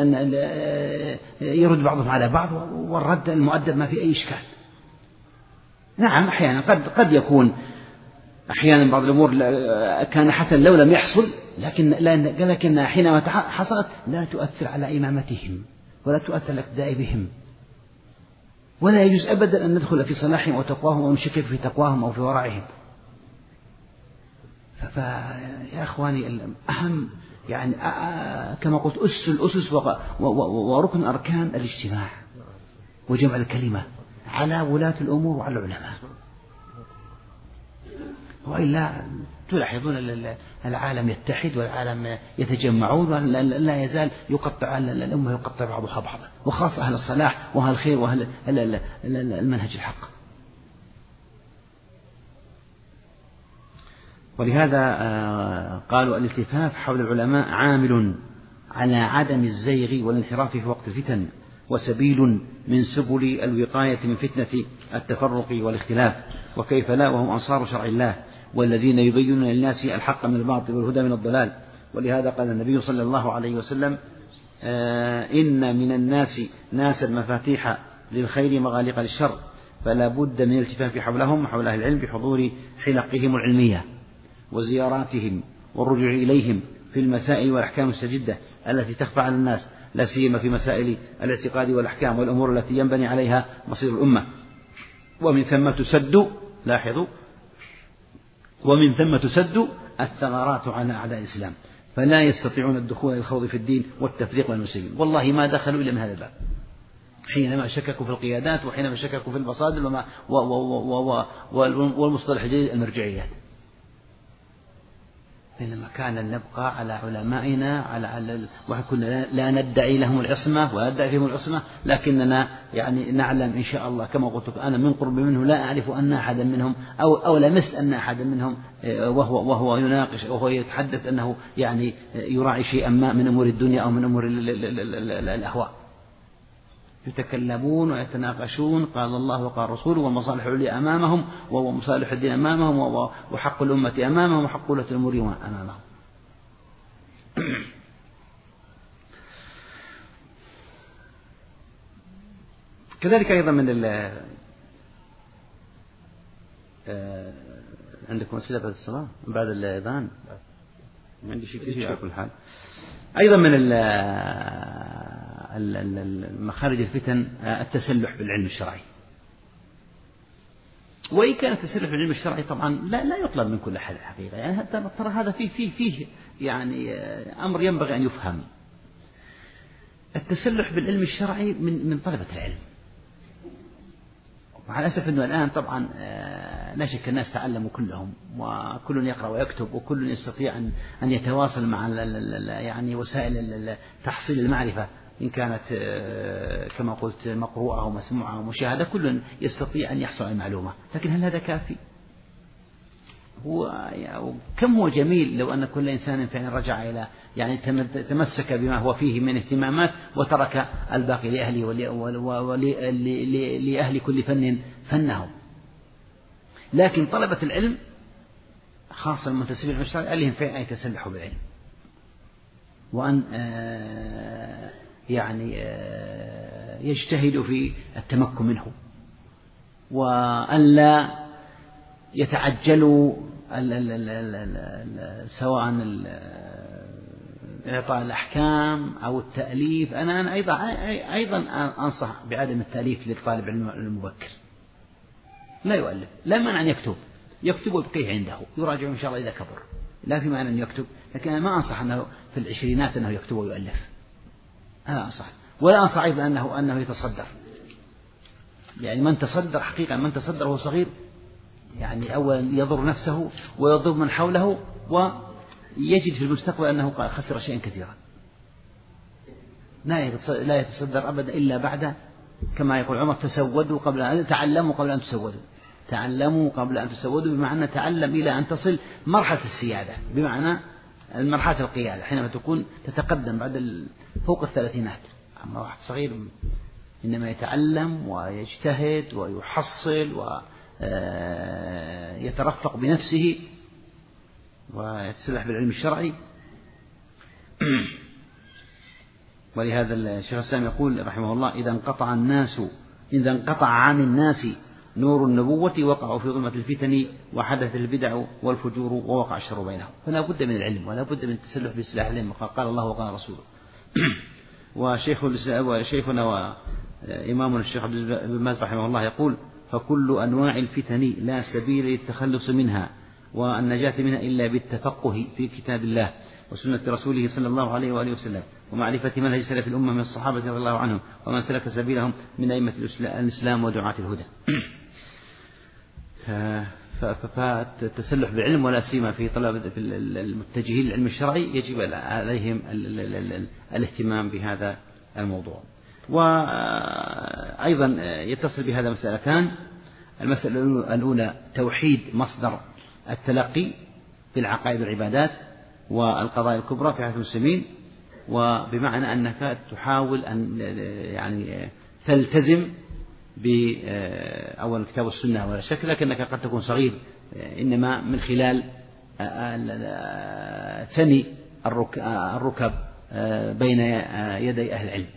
يرد بعضهم على بعض، والرد المؤدب ما في أي إشكال. نعم أحيانا قد قد يكون أحيانا بعض الأمور كان حسن لو لم يحصل، لكن لكن حينما حصلت لا تؤثر على إمامتهم ولا تؤثر على الاقتداء بهم، ولا يجوز أبدا أن ندخل في صلاحهم أو تقواهم أو نشكك في تقواهم أو في ورعهم. فيا أخواني أهم يعني كما قلت أسس الأسس وركن أركان الاجتماع وجمع الكلمة على ولاة الأمور وعلى العلماء، وإلا تلاحظون العالم يتحد والعالم يتجمعون ولا يزال يقطع الأمة، يقطع بعضها بعضا، وخاصة أهل الصلاح وأهل الخير وأهل المنهج الحق. ولهذا قالوا الالتفاف حول العلماء عامل على عدم الزيغ والانحراف في وقت الفتن، وسبيل من سبل الوقاية من فتنة التفرق والاختلاف، وكيف لا وهم أنصار شرع الله والذين يبينون للناس الحق من الباطل والهدى من الضلال. ولهذا قال النبي صلى الله عليه وسلم آه إن من الناس ناسا مفاتيح للخير مغاليق للشر، فلا بد من الالتفاف حولهم وحول أهل العلم بحضور حلقهم العلمية وزياراتهم والرجوع إليهم في المسائل والأحكام السجدة التي تخفى على الناس، لا سيما في مسائل الاعتقاد والأحكام والأمور التي ينبني عليها مصير الأمة. ومن ثم تسد، لاحظوا، ومن ثم تسد الثغرات على أعداء الإسلام، فلا يستطيعون الدخول الخوض في الدين والتفريق بين المسلمين. والله ما دخلوا إلا من هذا الباب، حينما شككوا في القيادات، وحينما شككوا في المصادر وما والمصطلح الجديد المرجعيات. بينما كان نبقى على علمائنا، على وكنا لا ندعي لهم العصمة ولا ندعي فيهم العصمة، لكننا يعني نعلم إن شاء الله كما قلت أنا من قرب منه لا أعرف أن أحدا منهم أو أو لمس أن أحدا منهم وهو وهو يناقش وهو يتحدث أنه يعني يراعي شيئا ما من أمور الدنيا أو من أمور الأهواء. يتكلمون ويتناقشون، قال الله وقال رسوله، والمصالح العليا أمامهم ومصالح الدين أمامهم وحق الأمة أمامهم وحق ولاة الأمور أمامهم. كذلك أيضا من ال عندكم أسئلة بعد الصلاة بعد الأذان؟ عندي شيء كثير على كل حال. أيضا من مخارج الفتن التسلح بالعلم الشرعي. وإن كان التسلح بالعلم الشرعي طبعا لا لا يطلب من كل أحد الحقيقة، يعني ترى هذا فيه فيه فيه يعني أمر ينبغي أن يفهم. التسلح بالعلم الشرعي من من طلبة العلم. وعلى الأسف أنه الآن طبعا لا شك الناس تعلموا كلهم، وكل يقرأ ويكتب، وكل يستطيع أن أن يتواصل مع يعني وسائل تحصيل المعرفة، إن كانت كما قلت مقروءة أو مسموعة أو مشاهدة، كل يستطيع أن يحصل على المعلومة. لكن هل هذا كافي؟ هو كم هو جميل لو أن كل إنسان فعلا رجع إلى يعني تمسك بما هو فيه من اهتمامات، وترك الباقي لأهله ولأهل كل فن فنهم. لكن طلبة العلم خاصة المنتسبين إلى الشرع عليهم فعلا يتسلحوا بالعلم، وأن يعني يجتهدوا في التمكن منه، وأن لا يتعجلوا سواء إعطاء الأحكام أو التأليف. أنا أنا أيضا أيضا أنصح بعدم التأليف للطالب العلم المبكر. لا يؤلف، لا مانع أن يكتب، يكتب ويبقيه عنده يراجع إن شاء الله إذا كبر، لا في معنى أن يكتب. لكن أنا ما أنصح أنه في العشرينات أنه يكتب ويؤلف، أنا أنصح. ولا أنصح أيضا أنه أنه يتصدر. يعني من تصدر حقيقة من تصدر وهو صغير يعني أولا يضر نفسه ويضر من حوله، ويجد في المستقبل أنه خسر شيئا كثيرا. لا يتصدر أبدا إلا بعد، كما يقول عمر، تسودوا قبل أن تعلموا قبل أن تسودوا. تعلموا قبل أن تسودوا بمعنى تعلم إلى أن تصل مرحلة السيادة، بمعنى المرحلة القيادة حينما تكون تتقدم بعد فوق الثلاثينات. أما واحد صغير إنما يتعلم ويجتهد ويحصل ويترفق بنفسه ويتسلح بالعلم الشرعي. ولهذا الشيخ الإسلام يقول رحمه الله: إذا انقطع الناس إذا انقطع عن الناس نور النبوة وقعوا في ظلمة الفتن وحدث البدع والفجور ووقع الشر بينهم. فلا بد من العلم ولا بد من التسلح بسلاح العلم، قال الله وقال رسوله. وشيخ وشيخنا وإمامنا الشيخ عبد بن باز رحمه الله يقول: فكل أنواع الفتن لا سبيل للتخلص منها والنجاة منها إلا بالتفقه في كتاب الله وسنة رسوله صلى الله عليه وآله وسلم، ومعرفة منهج سلف الأمة من الصحابة رضي الله عنهم ومن سلك سبيلهم من أئمة الإسلام ودعاة الهدى. فالتسلح بالعلم ولا سيما في طلبة المتجهين للعلم الشرعي يجب عليهم الاهتمام بهذا الموضوع. وأيضا يتصل بهذا مسألتان: المسألة الأولى توحيد مصدر التلقي في العقائد والعبادات والقضايا الكبرى في حياة المسلمين، وبمعنى أنك تحاول أن يعني تلتزم بأول الكتاب والسنة ولا شك، لكنك قد تكون صغير، إنما من خلال ثني الركب بين يدي أهل العلم.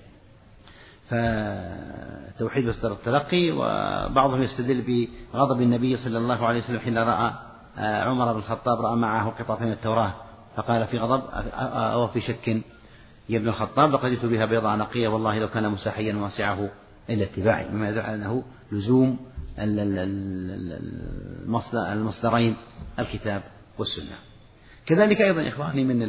فتوحيد مصدر التلقي. وبعضهم يستدل بغضب النبي صلى الله عليه وسلم حين رأى عمر بن الخطاب رأى معه قطعة من التوراة فقال في غضب أو في شك يا ابن الخطاب لقد جئت بها بيضاء نقية والله لو كان مساحيا واسعه إلا اتباعي، مما يدل على أنه لزوم المصدرين الكتاب والسنة. كذلك أيضا إخواني من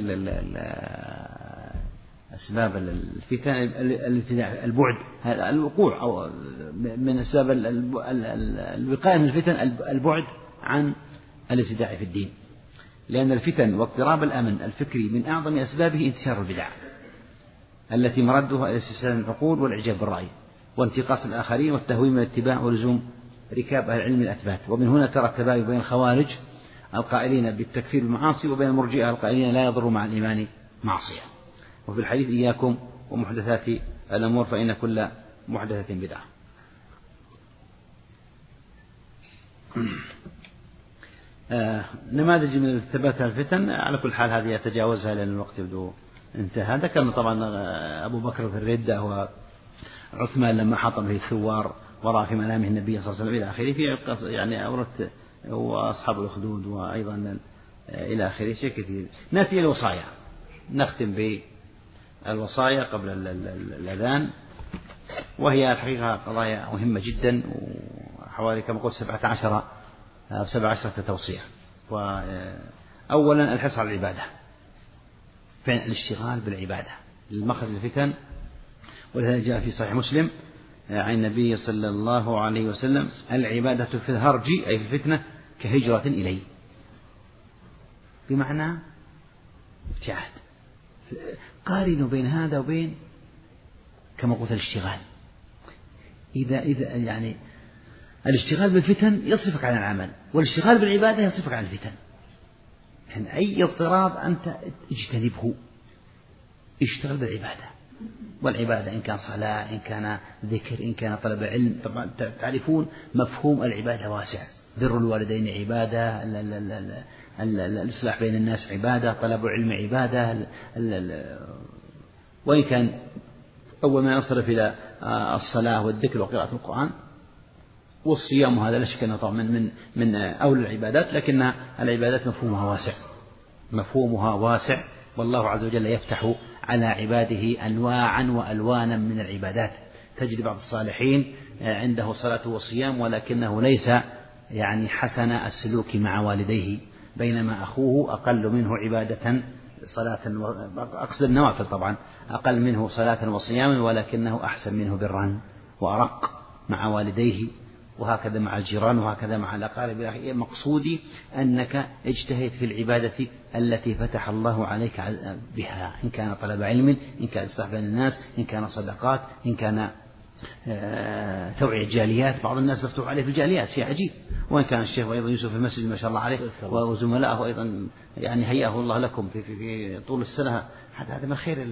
أسباب الفتن البعد الوقوع، أو من أسباب الوقاية من الفتن البعد عن الابتداع في الدين، لأن الفتن واضطراب الأمن الفكري من أعظم أسبابه انتشار البدع التي مردها إلى استسلام العقول والإعجاب بالرأي وانتقاص الآخرين والتهويل من الاتباع ولزوم ركاب أهل العلم الأثبات. ومن هنا ترى التباين بين الخوارج القائلين بالتكفير بالمعاصي وبين المرجئة القائلين لا يضر مع الإيمان معصية. وفي الحديث إياكم ومحدثات الأمور فإن كل محدثة بدعة. آه نماذج من الثبات الفتن على كل حال هذه يتجاوزها لأن الوقت يبدو انتهى. ذكرنا طبعا أبو بكر في الردة وعثمان لما حطم به الثوار ورأى في منامه النبي صلى الله عليه وسلم إلى آخره، في يعني أوردت وأصحاب الأخدود وأيضا إلى آخره شيء كثير. نأتي إلى الوصايا، نختم بالوصايا قبل الأذان، وهي الحقيقة قضايا مهمة جدا، وحوالي كما قلت سبعة عشر أو سبع عشرة توصية. وأولا الحرص على العبادة، فعلا الاشتغال بالعبادة للمخرج الفتن، ولهذا جاء في صحيح مسلم عن النبي صلى الله عليه وسلم: العبادة في الهرج أي في الفتنة كهجرة إلي، بمعنى ابتعاد. قارنوا بين هذا وبين كما قلت الاشتغال. إذا إذا يعني الاشتغال بالفتن يصرفك عن العمل، والاشتغال بالعبادة يصرفك عن الفتن. يعني أي اضطراب أنت اجتنبه، اشتغل بالعبادة. والعبادة إن كان صلاة، إن كان ذكر، إن كان طلب علم. طبعا تعرفون مفهوم العبادة واسع، بر الوالدين عبادة، الإصلاح بين الناس عبادة، طلب العلم عبادة. وإن كان أول ما يصرف إلى الصلاة والذكر وقراءة القرآن والصيام، هذا لا شك أنه طبعا من من من أولى العبادات، لكن العبادات مفهومها واسع، مفهومها واسع. والله عز وجل يفتح على عباده أنواعا وألوانا من العبادات. تجد بعض الصالحين عنده صلاة وصيام ولكنه ليس يعني حسن السلوك مع والديه، بينما أخوه أقل منه عبادة صلاة، أقصد النوافل طبعا، أقل منه صلاة وصياما ولكنه أحسن منه برا وأرق مع والديه، وهكذا مع الجيران، وهكذا مع الأقارب. مقصودي أنك اجتهد في العبادة التي فتح الله عليك بها، إن كان طلب علم، إن كان إصلاح بين الناس، إن كان صدقات، إن كان توعية جاليات. بعض الناس مفتوح عليه في الجاليات شيء عجيب، وإن كان الشيخ أيضا يوسف في المسجد ما شاء الله عليه وزملائه أيضا يعني هيأه الله لكم في, في, في طول السنة، حتى هذا من خير.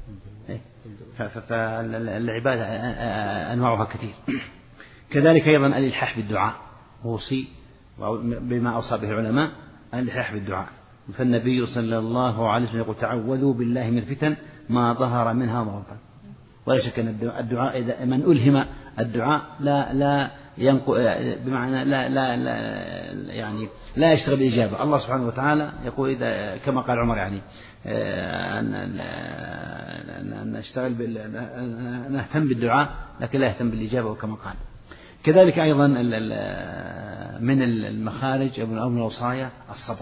فالعبادة أنواعها كثير. كذلك أيضا الإلحاح بالدعاء، وصي بما أوصى به العلماء الإلحاح بالدعاء. فالنبي صلى الله عليه وسلم يقول: تعوذوا بالله من الفتن ما ظهر منها وبطن. ولا شك أن الدعاء إذا من ألهم الدعاء لا لا ينقو بمعنى لا لا, لا يعني لا يشتغل بالإجابة. الله سبحانه وتعالى يقول إذا كما قال عمر يعني أن نشتغل نهتم بالدعاء لكن لا يهتم بالإجابة وكما قال. كذلك أيضا من المخارج أو من الوصايا الصبر،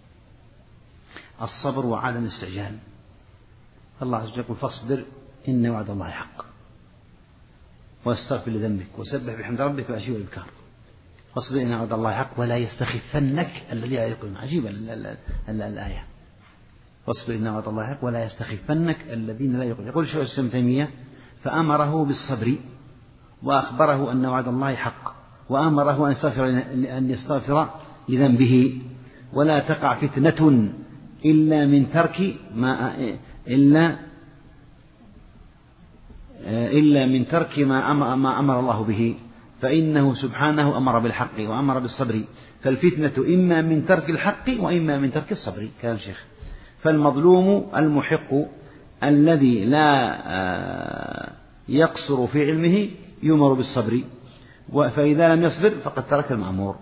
الصبر وعدم الاستعجال. الله عز وجل يقول: فاصبر إن وعد الله حق واستغفر لذنبك وسبح بحمد ربك وأشي والإبكار. فاصبر إن وعد الله حق ولا يستخفنك الذي لا يقول. عجيبا الآية، فاصبر إن وعد الله حق ولا يستخفنك الذين لا يقول. يقول شيخ الإسلام ابن تيمية: فأمره بالصبر وأخبره أن وعد الله حق، وأمره أن يستغفر أن يستغفر لذنبه، ولا تقع فتنة إلا من ترك ما إلا إلا من ترك ما أمر, ما أمر الله به، فإنه سبحانه أمر بالحق وأمر بالصبر، فالفتنة إما من ترك الحق وإما من ترك الصبر. كلام الشيخ. فالمظلوم المحق الذي لا يقصر في علمه يؤمر بالصبر، فإذا لم يصبر فقد ترك المأمور.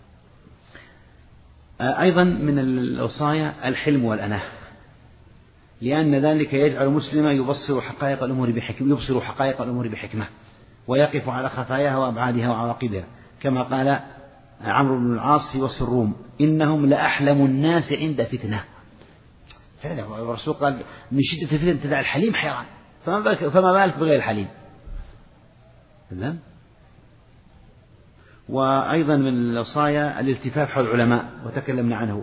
أيضا من الوصايا الحلم والأناة، لأن ذلك يجعل مسلما يبصر حقائق الأمور بحكمة يبصر حقائق الأمور بحكمة ويقف على خفاياها وأبعادها وعواقبها، كما قال عمرو بن العاص في وصف الروم: إنهم لأحلم الناس عند فتنة. فعلا الرسول قال: من شدة الفتن تدع الحليم حيران، فما بالك فما بالك بغير الحليم. تمام. وأيضا من الوصايا الالتفاف حول العلماء، وتكلمنا عنه.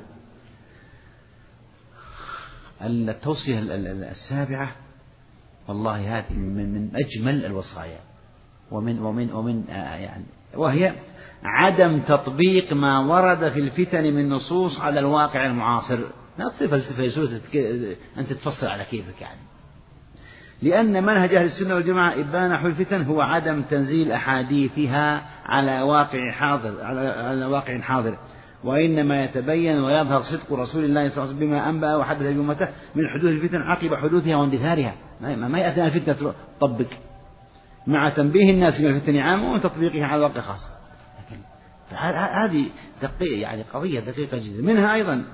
التوصية السابعة والله هذه من أجمل الوصايا ومن ومن ومن يعني وهي عدم تطبيق ما ورد في الفتن من نصوص على الواقع المعاصر. لا تصير فلسفة أنت تفصل على كيفك يعني، لأن منهج أهل السنة والجماعة إبان حول الفتن هو عدم تنزيل أحاديثها على واقع حاضر على واقع حاضر، وإنما يتبين ويظهر صدق رسول الله صلى الله عليه وسلم بما أنبأ وحدث بأمته من حدوث الفتن عقب حدوثها واندثارها. ما يأتي الفتنة تطبق، مع تنبيه الناس من الفتن عامة وتطبيقها على الواقع خاص. لكن هذه دقيقة يعني قضية دقيقة جدا. منها أيضا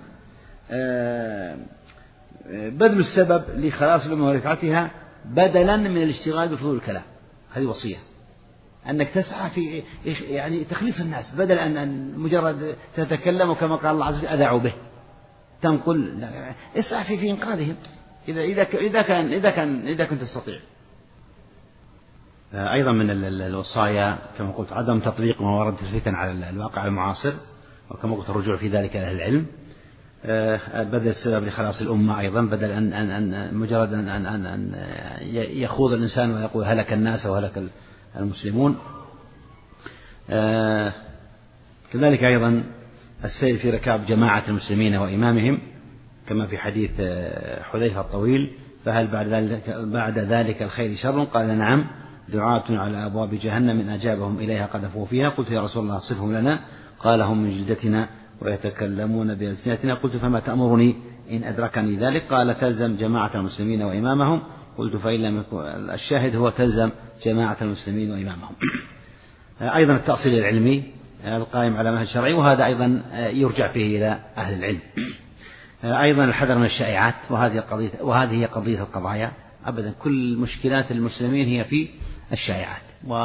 بذل السبب لخلاص الأمة ورفعتها بدلا من الاشتغال بفضول الكلام. هذه وصية، أنك تسعى في يعني تخليص الناس، بدل أن مجرد تتكلم وكما قال الله عز وجل أذعوا به تنقل، اسعى في في إنقاذهم إذا إذا إذا كان إذا كان إذا كنت تستطيع. أيضا من الوصايا كما قلت عدم تطبيق ما ورد في الفتن على الواقع المعاصر، وكما قلت الرجوع في ذلك إلى أهل العلم. بدل السبب لخلاص الأمة أيضا، بدل أن أن أن مجرد أن أن أن, أن يخوض الإنسان ويقول هلك الناس وهلك المسلمون. كذلك أيضا السير في ركاب جماعة المسلمين وإمامهم، كما في حديث حذيفة الطويل: فهل بعد ذلك بعد ذلك الخير شر؟ قال: نعم، دعاة على أبواب جهنم من أجابهم إليها قذفوا فيها. قلت: يا رسول الله صفهم لنا. قال: هم من جلدتنا ويتكلمون بألسنتنا. قلت: فما تأمرني إن أدركني ذلك؟ قال: تلزم جماعة المسلمين وإمامهم. قلت: فإن لم يكن الشاهد هو تلزم جماعة المسلمين وإمامهم. أيضا التأصيل العلمي القائم على منهج شرعي، وهذا أيضا يرجع فيه إلى أهل العلم. أيضا الحذر من الشائعات، وهذه قضية وهذه هي قضية القضايا أبدا. كل مشكلات المسلمين هي في الشائعات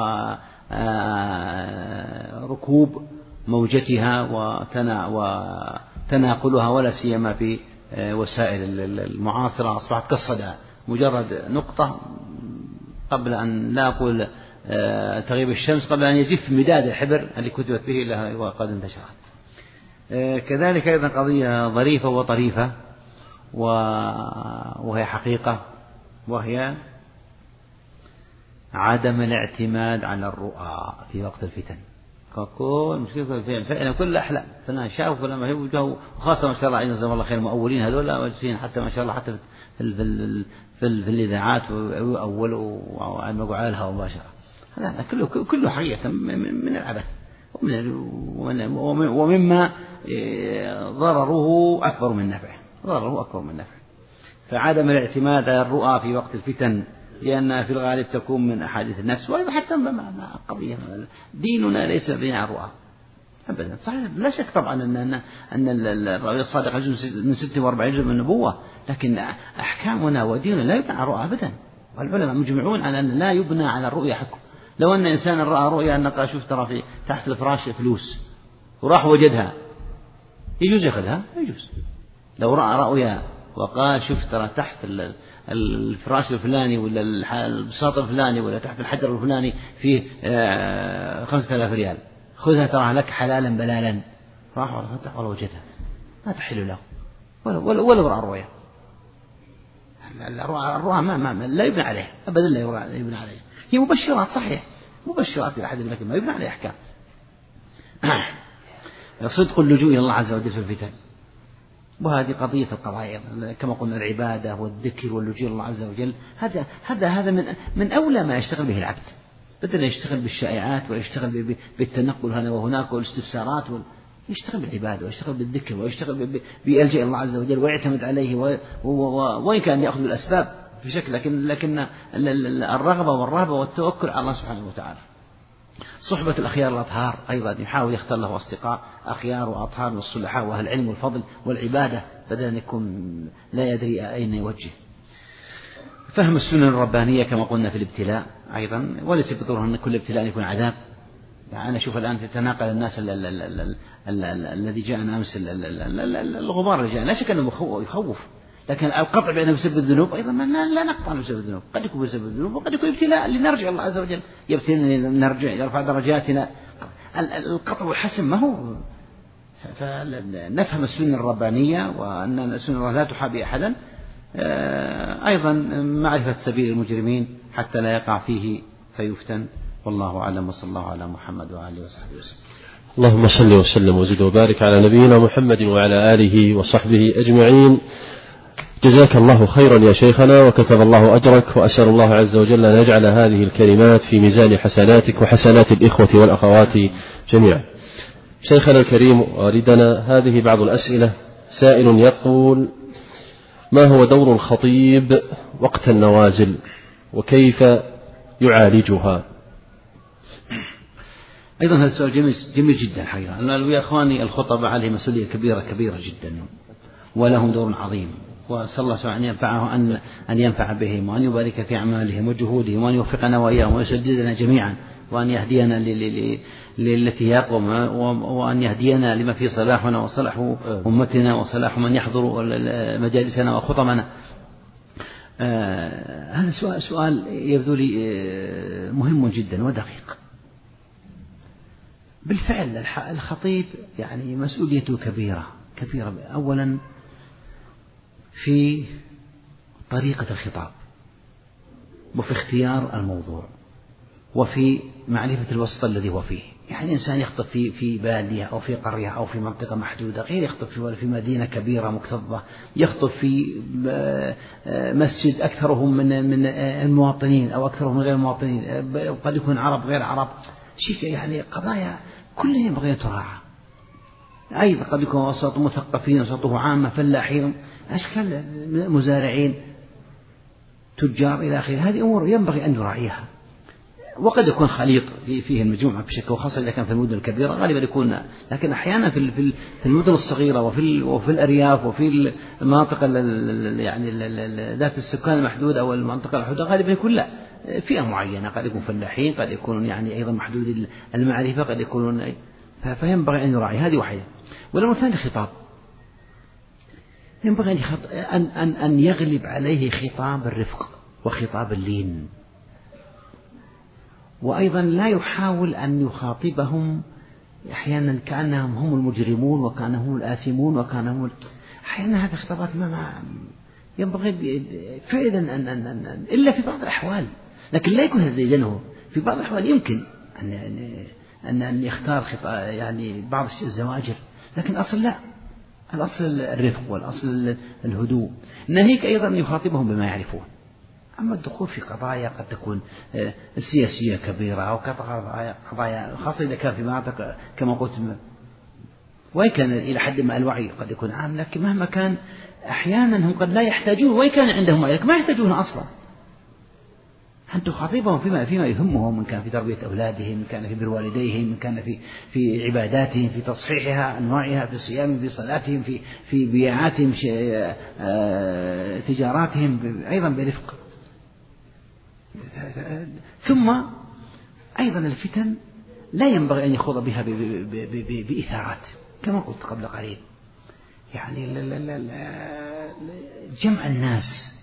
وركوب موجتها وتناقلها، ولا سيما في وسائل المعاصرة أصبحت كالصدى، مجرد نقطة قبل أن لا أقول تغيب الشمس قبل أن يجف مداد الحبر اللي كتبت به إلا وقد انتشرت. كذلك أيضا قضية ظريفة وطريفة وهي حقيقة، وهي عدم الاعتماد على الرؤى في وقت الفتن. كل مشكلة فعلا كل أحلام فلان شاف فلان ما يوجهه، وخاصة ما شاء الله جزاهم الله خير المؤولين هذول واجلسين حتى ما شاء الله حتى في في في, في الإذاعات وأولوا وعلموا على الهواء مباشرة. هذا كله كله حقيقة من العبث ومما ضرره أكبر من نفعه ضرره أكبر من نفعه. فعدم الاعتماد على الرؤى في وقت الفتن، لأنها في الغالب تكون من أحاديث النفس، وأيضا حتى مع قضية ديننا ليس دين عن رؤى أبدا. صحيح لا شك طبعا أن أن أن الرؤيا الصادقة من ستة وأربعين جزء من النبوة، لكن أحكامنا وديننا لا يبنى على رؤى أبدا، والعلماء مجمعون على أن لا يبنى على الرؤيا حكم. لو أن إنسان رأى رؤيا أن قال شوف ترى في تحت الفراش فلوس وراح وجدها، يجوز يأخذها؟ يجوز. لو رأى رؤيا وقال شوف ترى تحت الفراش الفلاني ولا البساط الفلاني ولا تحت الحجر الفلاني فيه خمسة آلاف ريال، خذها ترى لك حلالا بلالا، راح ولا فتح ولا وجدها، ما تحل له ولا ولا رأى الرؤيا. الرؤى ما ما لا يبنى عليه أبدا، لا يبنى عليه. هي مبشرات صحيح، مبشرات لأحد، لكن ما يبنى عليه أحكام. صدق اللجوء إلى الله عز وجل في الفتن، وهذه قضية القضايا كما قلنا، العبادة والذكر واللجوء إلى الله عز وجل. هذا هذا هذا من من أولى ما يشتغل به العبد، بدل يشتغل بالشائعات ويشتغل بالتنقل هنا وهناك والاستفسارات، يشتغل بالعبادة ويشتغل بالذكر ويشتغل بيلجأ الله عز وجل ويعتمد عليه، وإن كان يأخذ الأسباب في شكل، لكن لكن الرغبة والرهبة والتوكل على الله سبحانه وتعالى. صحبة الأخيار الأطهار أيضا، يحاول يختار له أصدقاء أخيار وأطهار والصلحاء وأهل العلم والفضل والعبادة، بدل أن يكون لا يدري أين يوجه. فهم السنن الربانية كما قلنا في الابتلاء أيضا، وليس بالضرورة أن كل ابتلاء يكون عذاب. يعني أنا أشوف الآن تتناقل الناس الذي جاءنا أمس الغبار اللي جاء، لا شك أنه يخوف، لكن القطع بأنه بسبب الذنوب أيضا لا نقطع بسبب الذنوب، قد يكون بسبب الذنوب وقد يكون ابتلاء لنرجع الله عز وجل يبتلينا لنرجع يرفع درجاتنا. القطع والحسم ما هو، فنفهم السنة الربانية وأن السنة لا تحابي أحدا، أيضا معرفة سبيل المجرمين حتى لا يقع فيه فيفتن. والله أعلم، وصلى الله على محمد وآله وصحبه وسلم. اللهم صل وسلم وزد وبارك على نبينا محمد وعلى آله وصحبه أجمعين. جزاك الله خيرا يا شيخنا وكتب الله أجرك، وأسأل الله عز وجل أن يجعل هذه الكلمات في ميزان حسناتك وحسنات الإخوة والأخوات جميعا. شيخنا الكريم والدنا، هذه بعض الأسئلة. سائل يقول: ما هو دور الخطيب وقت النوازل وكيف يعالجها؟ أيضا هذا السؤال جميل, جميل جدا حقيقة. يا أخواني، الخطباء عليهم مسؤولية كبيرة كبيرة جدا ولهم دور عظيم، وأسأل الله سبحانه أن ينفعه أن أن ينفع بهم وأن يبارك في أعمالهم وجهودهم وأن يوفقنا وإياهم ويسددنا جميعا وأن يهدينا للتي يقوم وأن يهدينا لما فيه صلاحنا وصلاح أمتنا وصلاح من يحضر مجالسنا وخطمنا. آه هذا سؤال, سؤال يبدو لي آه مهم جدا ودقيق. بالفعل الخطيب يعني مسؤوليته كبيرة كبيرة، أولا في طريقة الخطاب وفي اختيار الموضوع وفي معرفة الوسط الذي هو فيه. يعني إنسان يخطب في في بادية أو في قرية أو في منطقة محدودة، غير يخطب في في مدينة كبيرة مكتظة، يخطب في مسجد أكثرهم من من المواطنين أو أكثرهم من غير المواطنين، قد يكون عرب غير عرب، شيء يعني قضايا كلها ينبغي أن تراعى. أيضا قد يكون وسط مثقفين، وسطه عامة، فلاحين، أشكال مزارعين، تجار إلى آخره. هذه أمور ينبغي أن نراعيها. وقد يكون خليط فيه المجموعة بشكل، وخاصة إذا كان في المدن الكبيرة غالبا يكون، لكن أحيانا في في المدن الصغيرة وفي وفي الأرياف وفي المناطق يعني ذات السكان المحدود أو المنطقة المحدودة غالبا يكون لا، فئة معينة، قد يكون فلاحين، قد يكونون يعني أيضا محدود المعرفة، قد يكونون، فينبغي أن يراعي. هذه واحدة. والأمر الثاني الخطاب، ينبغي أن أن أن يغلب عليه خطاب الرفق وخطاب اللين، وأيضا لا يحاول أن يخاطبهم أحيانا كأنهم هم المجرمون وكأنهم هم الآثمون وكأنهم أحيانا هذه خطابات ما ينبغي فعلا أن, أن, أن إلا في بعض الأحوال، لكن لا يكون هذا زينه. في بعض الأحوال يمكن أن أن أن يختار خطاب يعني بعض الزواجر، لكن أصل لا، الأصل الرفق والأصل الهدوء. ناهيك أيضا يخاطبهم بما يعرفون. أما الدخول في قضايا قد تكون سياسية كبيرة أو قضايا خاصة إذا كان في مناطق كما قلت، وإن كان إلى حد ما الوعي قد يكون عام، لكن مهما كان أحيانا هم قد لا يحتاجون، وإن كان عندهم وعي ما يحتاجون أصلا. أن تخاطبهم فيما فيما يهمهم، من كان في تربية أولادهم، من كان في بر والديهم، من كان في في عباداتهم، في تصحيحها أنواعها، في صيامهم، في صلاتهم، في في بيعاتهم، تجاراتهم، أيضا برفق. ثم أيضا الفتن لا ينبغي أن يخوض بها بإثارات كما قلت قبل قليل. يعني جمع الناس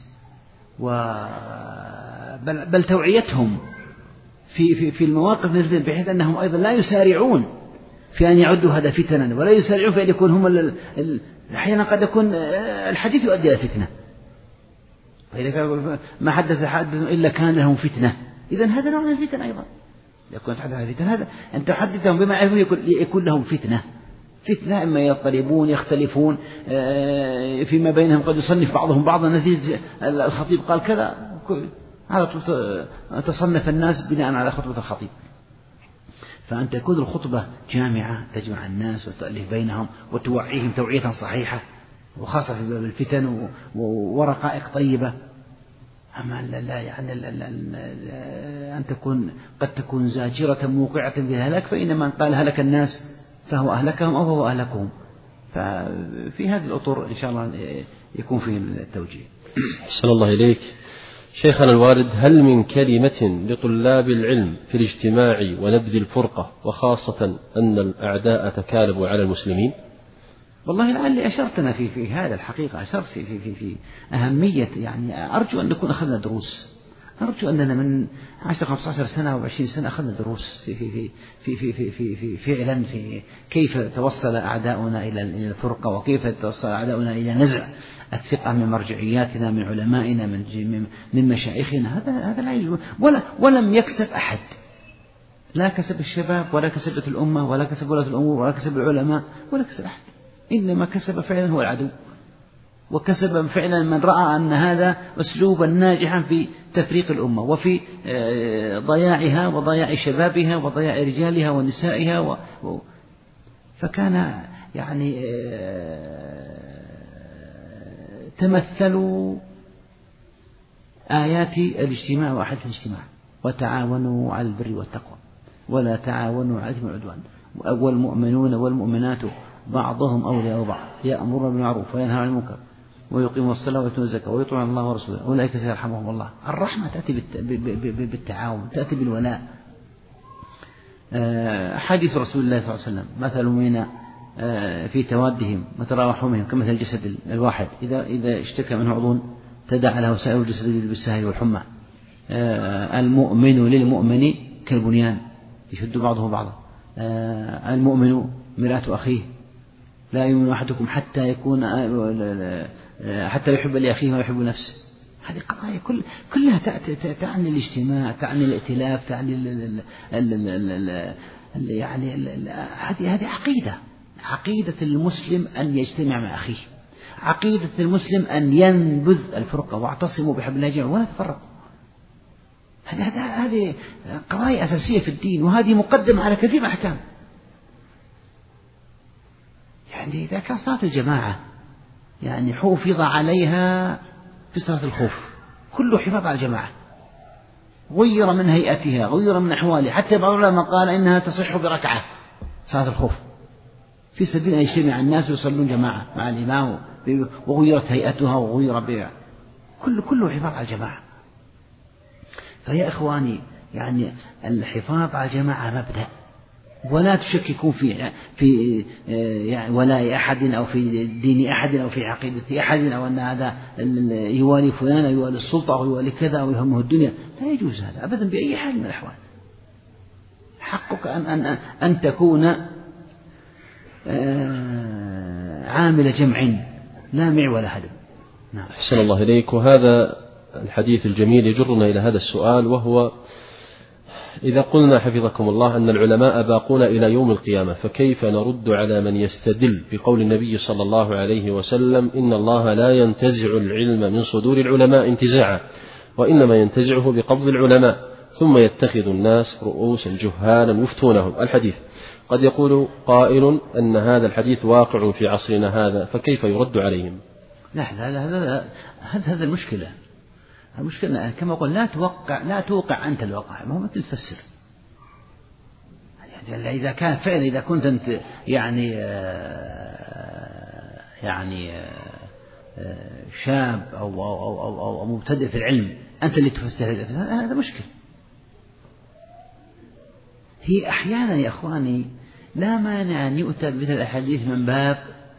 بل, بل توعيتهم في في في المواقف بحيث أنهم أيضا لا يسارعون في أن يعدوا هذا فتنا، ولا يسارعون في أن يكون هم أحيانا قد يكون الحديث يؤدي إلى فتنة، فإذا كان ما حدث حدث إلا كان لهم فتنة، إذن هذا نوع من الفتن أيضا. يكون حدث عن فتنة، هذا أن تحدثهم بما يعرفون يكون, يكون لهم فتنة فتنة إما يضطربون يختلفون فيما بينهم، قد يصنف بعضهم بعضا نتيجة الخطيب قال كذا، هذا تصنف الناس بناء على خطبة الخطيب. فأن تكون الخطبة جامعة تجمع الناس وتؤلف بينهم وتوعيهم توعية صحيحة، وخاصة في باب الفتن ورقائق طيبة. أما لا, لا يعني لا لا لا أن تكون قد تكون زاجرة موقعة في الهلاك، فإنما قال هلك الناس فهو أهلكهم أو هو أهلكهم. ففي هذه الأطر إن شاء الله يكون في التوجيه. أحسن الله إليك. شيخنا الوالد، هل من كلمة لطلاب العلم في الاجتماع ونبذ الفرقة، وخاصة أن الأعداء تكالبوا على المسلمين؟ والله لعلي أشرتنا في في هذا الحقيقة، أشرت في في في, في أهمية، يعني أرجو أن نكون أخذنا دروس، أرجو أننا من عشر خمسة عشر سنة أو عشرين سنة أخذنا دروس في في في في في في في, في فعلا في كيف توصل أعداؤنا إلى الفرقة، وكيف توصل أعداؤنا إلى نزع الثقة من مرجعياتنا، من علمائنا، من من مشايخنا. هذا هذا لا يجوز، ولا ولم يكسب أحد، لا كسب الشباب ولا كسبت الأمة ولا كسب ولاة الأمور ولا كسب العلماء ولا كسب أحد، إنما كسب فعلا هو العدو، وكسب فعلا من رأى أن هذا أسلوبا ناجحا في تفريق الأمة وفي ضياعها وضياع شبابها وضياع رجالها ونسائها و... فكان يعني تمثلوا آيات الاجتماع وأحد الاجتماع، وتعاونوا على البر والتقوى ولا تعاونوا على الإثم والعدوان، والمؤمنون والمؤمنات بعضهم أولياء بعض، يأمرون بالمعروف وينهى عن المنكر ويقيمون الصلاة ويؤتون الزكاة ويطيعون الله ورسوله أولئك سيرحمهم الله. الرحمة تأتي بالتعاون، تأتي بالولاء. حديث رسول الله صلى الله عليه وسلم: مثل المؤمنين في توادهم وتراحمهم كمثل الجسد الواحد إذا إذا اشتكى منه عضو تداعى له سائر الجسد بالسهر والحمى. المؤمن للمؤمن كالبنيان يشد بعضه بعضا. المؤمن مرآة أخيه لا يؤمن أحدكم حتى يكون حتى يحب لأخيه ويحب نفسه. هذه قضايا كل كلها تعني الاجتماع، تعني الائتلاف، تعني ال ال ال ال يعني هذه هذه عقيدة عقيدة المسلم أن يجتمع مع أخيه، عقيدة المسلم أن ينبذ الفرقة واعتصموا بحبل الله جميعا ولا تفرقوا. هذه هذه قضايا أساسية في الدين، وهذه مقدمة على كثير من الأحكام. يعني إذا كان صلاة الجماعة يعني حفظ عليها في صلاة الخوف، كله حفاظ على الجماعة، غير من هيئتها، غير من أحوالها، حتى بعض العلماء قال إنها تصح بركعة صلاة الخوف في سبيل أن يجتمع الناس ويصلون جماعة مع الإمام، وغيرت هيئتها وغير بها، كله كله حفاظ على الجماعة. فيا إخواني يعني الحفاظ على الجماعة مبدأ، ولا تشككوا في في يعني ولاء أحد أو في دين أحد أو في عقيدة أحد أو أن هذا يوالي فلان أو يوالي السلطة أو يوالي كذا أو يهمه الدنيا، لا يجوز هذا أبدا بأي حال من الأحوال. حقك أن أن أن تكون عامل جمع لا معول هدم. نعم. أحسن الله إليك. وهذا الحديث الجميل يجرنا إلى هذا السؤال، وهو: إذا قلنا حفظكم الله أن العلماء باقون إلى يوم القيامة، فكيف نرد على من يستدل بقول النبي صلى الله عليه وسلم: إن الله لا ينتزع العلم من صدور العلماء انتزاعا، وإنما ينتزعه بقبض العلماء، ثم يتخذ الناس رؤوسا جهالا يفتونهم. الحديث قد يقول قائل أن هذا الحديث واقع في عصرنا هذا، فكيف يرد عليهم؟ لا هذا هذا هذا المشكلة. المشكلة كما قلنا لا توقع لا توقع أنت الواقع، ما هو مثل تفسر. يعني إذا كان فعلا إذا كنت أنت يعني يعني شاب أو أو أو أو, أو مبتدئ في العلم، أنت اللي تفسر هذا مشكل. هي أحيانا يا أخواني لا مانع أن يؤتى بمثل الأحاديث من باب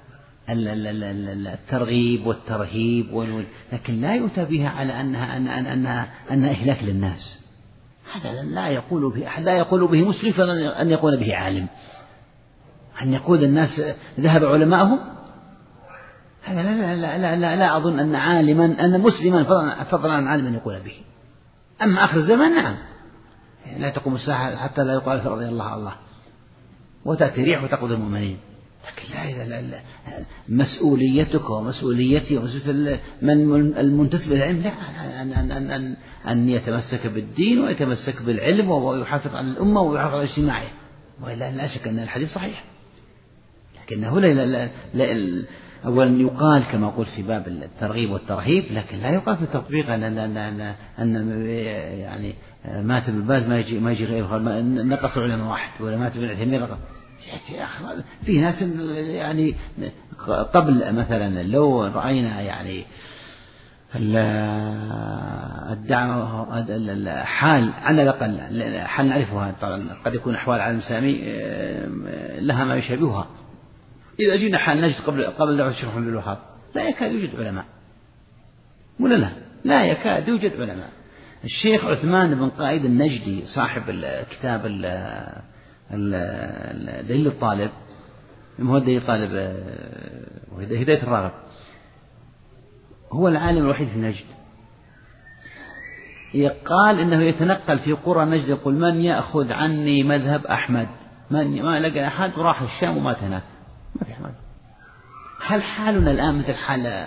الترغيب والترهيب، لكن لا يؤتى بها على أنها أن أنها أنها إهلاك للناس. هذا لا يقول به أحد، لا يقول به مسلم فلا أن يقول به عالم. أن يقول الناس ذهب علماءهم، هذا لا لا لا لا, لا أظن أن عالما أن مسلما فضلا عن عالما يقول به. أما آخر الزمان نعم، لا تقوم الساعة حتى لا يقال رضي الله الله، وتأتي ريح وتقود المؤمنين. لكن لا, لا, لا مسؤوليتك ومسؤوليتي ومسؤولية من المنتسب إلى العلم لا أن, أن, أن, أن, أن يتمسك بالدين ويتمسك بالعلم ويحافظ على الأمة ويحافظ على اجتماعه، وإلا لا شك أن الحديث صحيح. لكنه لا, لا, لا أولا يقال كما قلت في باب الترغيب والترهيب، لكن لا يقال في التطبيق أن, أن, أن, أن يعني مات ابن باز ما يجي ما يجي غيره، نقص علماء واحد، ولا مات ابن عثيمين في ناس يعني قبل مثلا لو رأينا يعني الدعوة حال على الأقل حال نعرفها، قد يكون أحوال العالم الإسلامي لها ما يشابهها. إذا جينا حال نجد قبل قبل دعوة الشيخ محمد بن الوهاب لا يكاد يوجد علماء، ولا لا لا يكاد يوجد علماء. الشيخ عثمان بن قائد النجدي صاحب الكتاب دليل الطالب، هو دليل الطالب هداية الراغب، هو العالم الوحيد في نجد. يقال إنه يتنقل في قرى نجد يقول من يأخذ عني مذهب أحمد، من ما لقى أحد وراح الشام ومات هناك، ما في أحمد. هل حالنا الآن مثل حال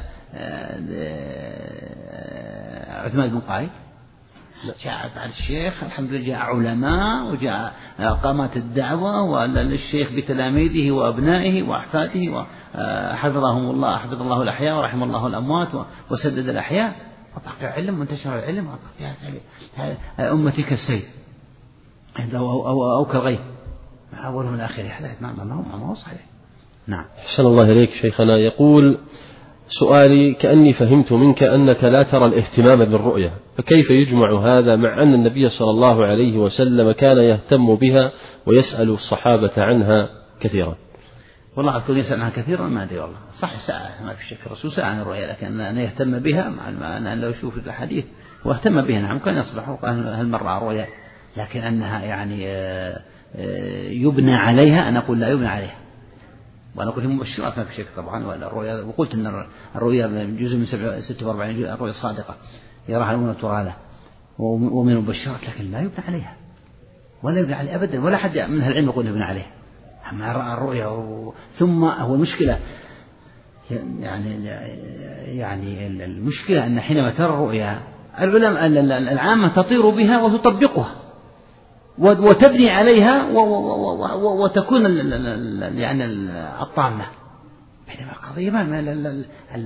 عثمان بن قائد؟ جاء بعد الشيخ الحمد لله جاء علماء وجاء قامات الدعوة والشيخ بتلاميذه وأبنائه وأحفاده وحفظهم الله، حفظ الله الأحياء ورحم الله الأموات وسدد الأحياء، وبقى علم وانتشر العلم. أمتي كالسيل أو, أو, أو كالغيث أوله من آخره، هذا ما هو صحيح. نعم. أحسن الله إليك شيخنا. يقول سؤالي: كأني فهمت منك أنك لا ترى الاهتمام بالرؤية، فكيف يجمع هذا مع أن النبي صلى الله عليه وسلم كان يهتم بها ويسأل الصحابة عنها كثيرا؟ والله أقول يسأل عنها كثيرا ما أدري والله، صح سأل ما في شك، الرسول سأل عن الرؤية، لكن أنا يهتم بها مع أن لو يشوف الحديث واهتم بها نعم كان يصبح وقال هل مر على الرؤيا، لكن أنها يعني يبنى عليها أنا أقول لا يبنى عليها، وأنا قلت مبشرات ما في شك طبعا، والرؤيا وقلت أن الرؤيا جزء من ستة وأربعين جزء الرؤيا الصادقة يراها المؤمن وترى له ومن المبشرات، لكن لا يبنى عليها ولا يبنى عليها أبدا، ولا حد من أهل العلم يقول يبنى عليها. أما رأى الرؤيا و... ثم هو المشكلة يعني يعني المشكلة أن حينما ترى الرؤيا العلماء العامة تطير بها وتطبقها وتبني عليها وتكون يعني الطامة، بينما القضية ما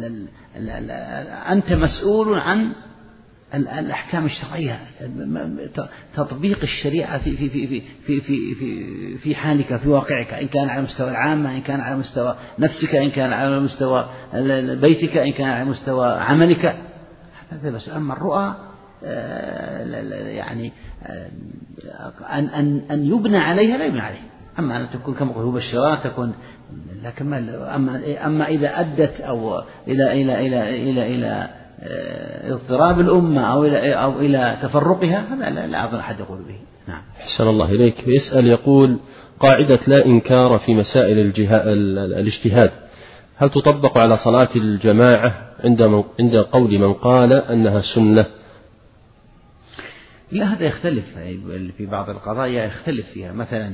أنت مسؤول عن الأحكام الشرعية، تطبيق الشريعة في في في في في في في حالك في واقعك، إن كان على مستوى العامة، إن كان على مستوى نفسك، إن كان على مستوى بيتك، إن كان على مستوى عملك، هذا بس. أما الرؤى يعني أن أن أن يبنى عليها لا يبنى عليها، أما أن تكون كما قلت مبشرات تكون، لكن ما أما أما إذا أدت أو إلى إلى إلى إلى إلى اضطراب الأمة أو إلى أو إلى تفرقها، هذا لا أظن أحد يقول به. نعم. أحسن الله إليك. يسأل يقول: قاعدة لا إنكار في مسائل الاجتهاد هل تطبق على صلاة الجماعة عند عند قول من قال أنها سنة؟ لا، هذا يختلف في بعض القضايا، يختلف فيها. مثلا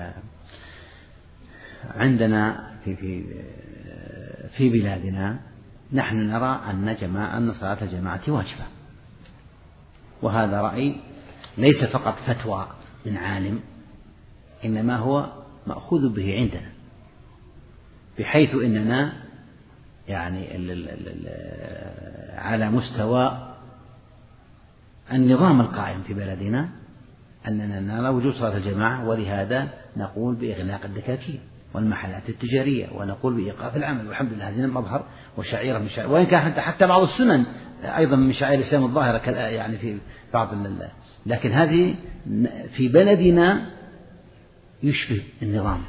عندنا في في في بلادنا نحن نرى أن جماعة أن صلاة الجماعة واجبة، وهذا رأي ليس فقط فتوى من عالم، إنما هو مأخوذ به عندنا، بحيث إننا يعني ال ال ال على مستوى النظام القائم في بلدنا أننا نرى وجود صلاة الجماعة، ولهذا نقول بإغلاق الدكاكين والمحلات التجارية، ونقول بإيقاف العمل، والحمد لله هذه مظهر وشعيرة من شعائر، وإن كان حتى, حتى بعض السنن أيضا من شعائر الإسلام الظاهرة يعني في بعض الله، لكن هذه في بلدنا يشبه النظام.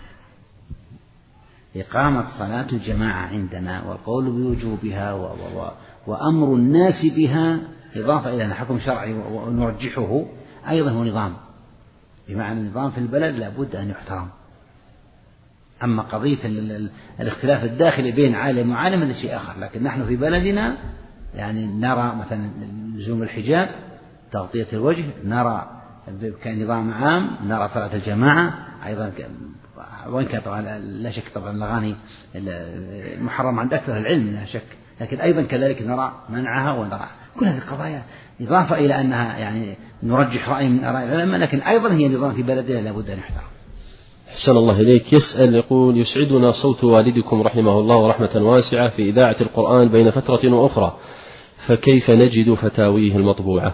إقامة صلاة الجماعة عندنا والقول بوجوبها و و و وأمر الناس بها إضافة إلى حكم شرعي ونرجحه أيضا هو نظام، بمعنى النظام في البلد لابد أن يحترم. أما قضية الاختلاف الداخلي بين عالم وعالم هذا شيء آخر، لكن نحن في بلدنا يعني نرى مثلا لزوم الحجاب، تغطية الوجه، نرى كنظام عام، نرى صلاة الجماعة أيضا، وإن كان طبعا لا شك طبعا الأغاني المحرم عند أكثر العلم لا شك، لكن أيضا كذلك نرى منعها ونرى كل هذه القضايا، إضافة إلى أنها يعني نرجح رأي من آراء العلماء، لكن أيضا هي نظام في بلدنا لابد أن يحترم. أحسن الله إليك. يسأل يقول: يسعدنا صوت والدكم رحمه الله ورحمة واسعة في إذاعة القرآن بين فترة وأخرى، فكيف نجد فتاويه المطبوعة؟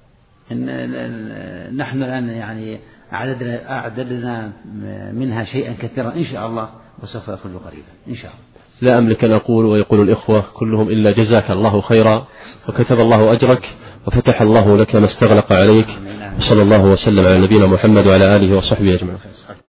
إن نحن الآن يعني أعددنا, أعددنا منها شيئا كثيرا إن شاء الله، وسوف يخرج قريبا إن شاء الله. لا أملك أن أقول ويقول الإخوة كلهم إلا جزاك الله خيرا وكتب الله أجرك وفتح الله لك ما استغلق عليك، وصلى الله وسلم على نبينا محمد وعلى آله وصحبه أجمعين.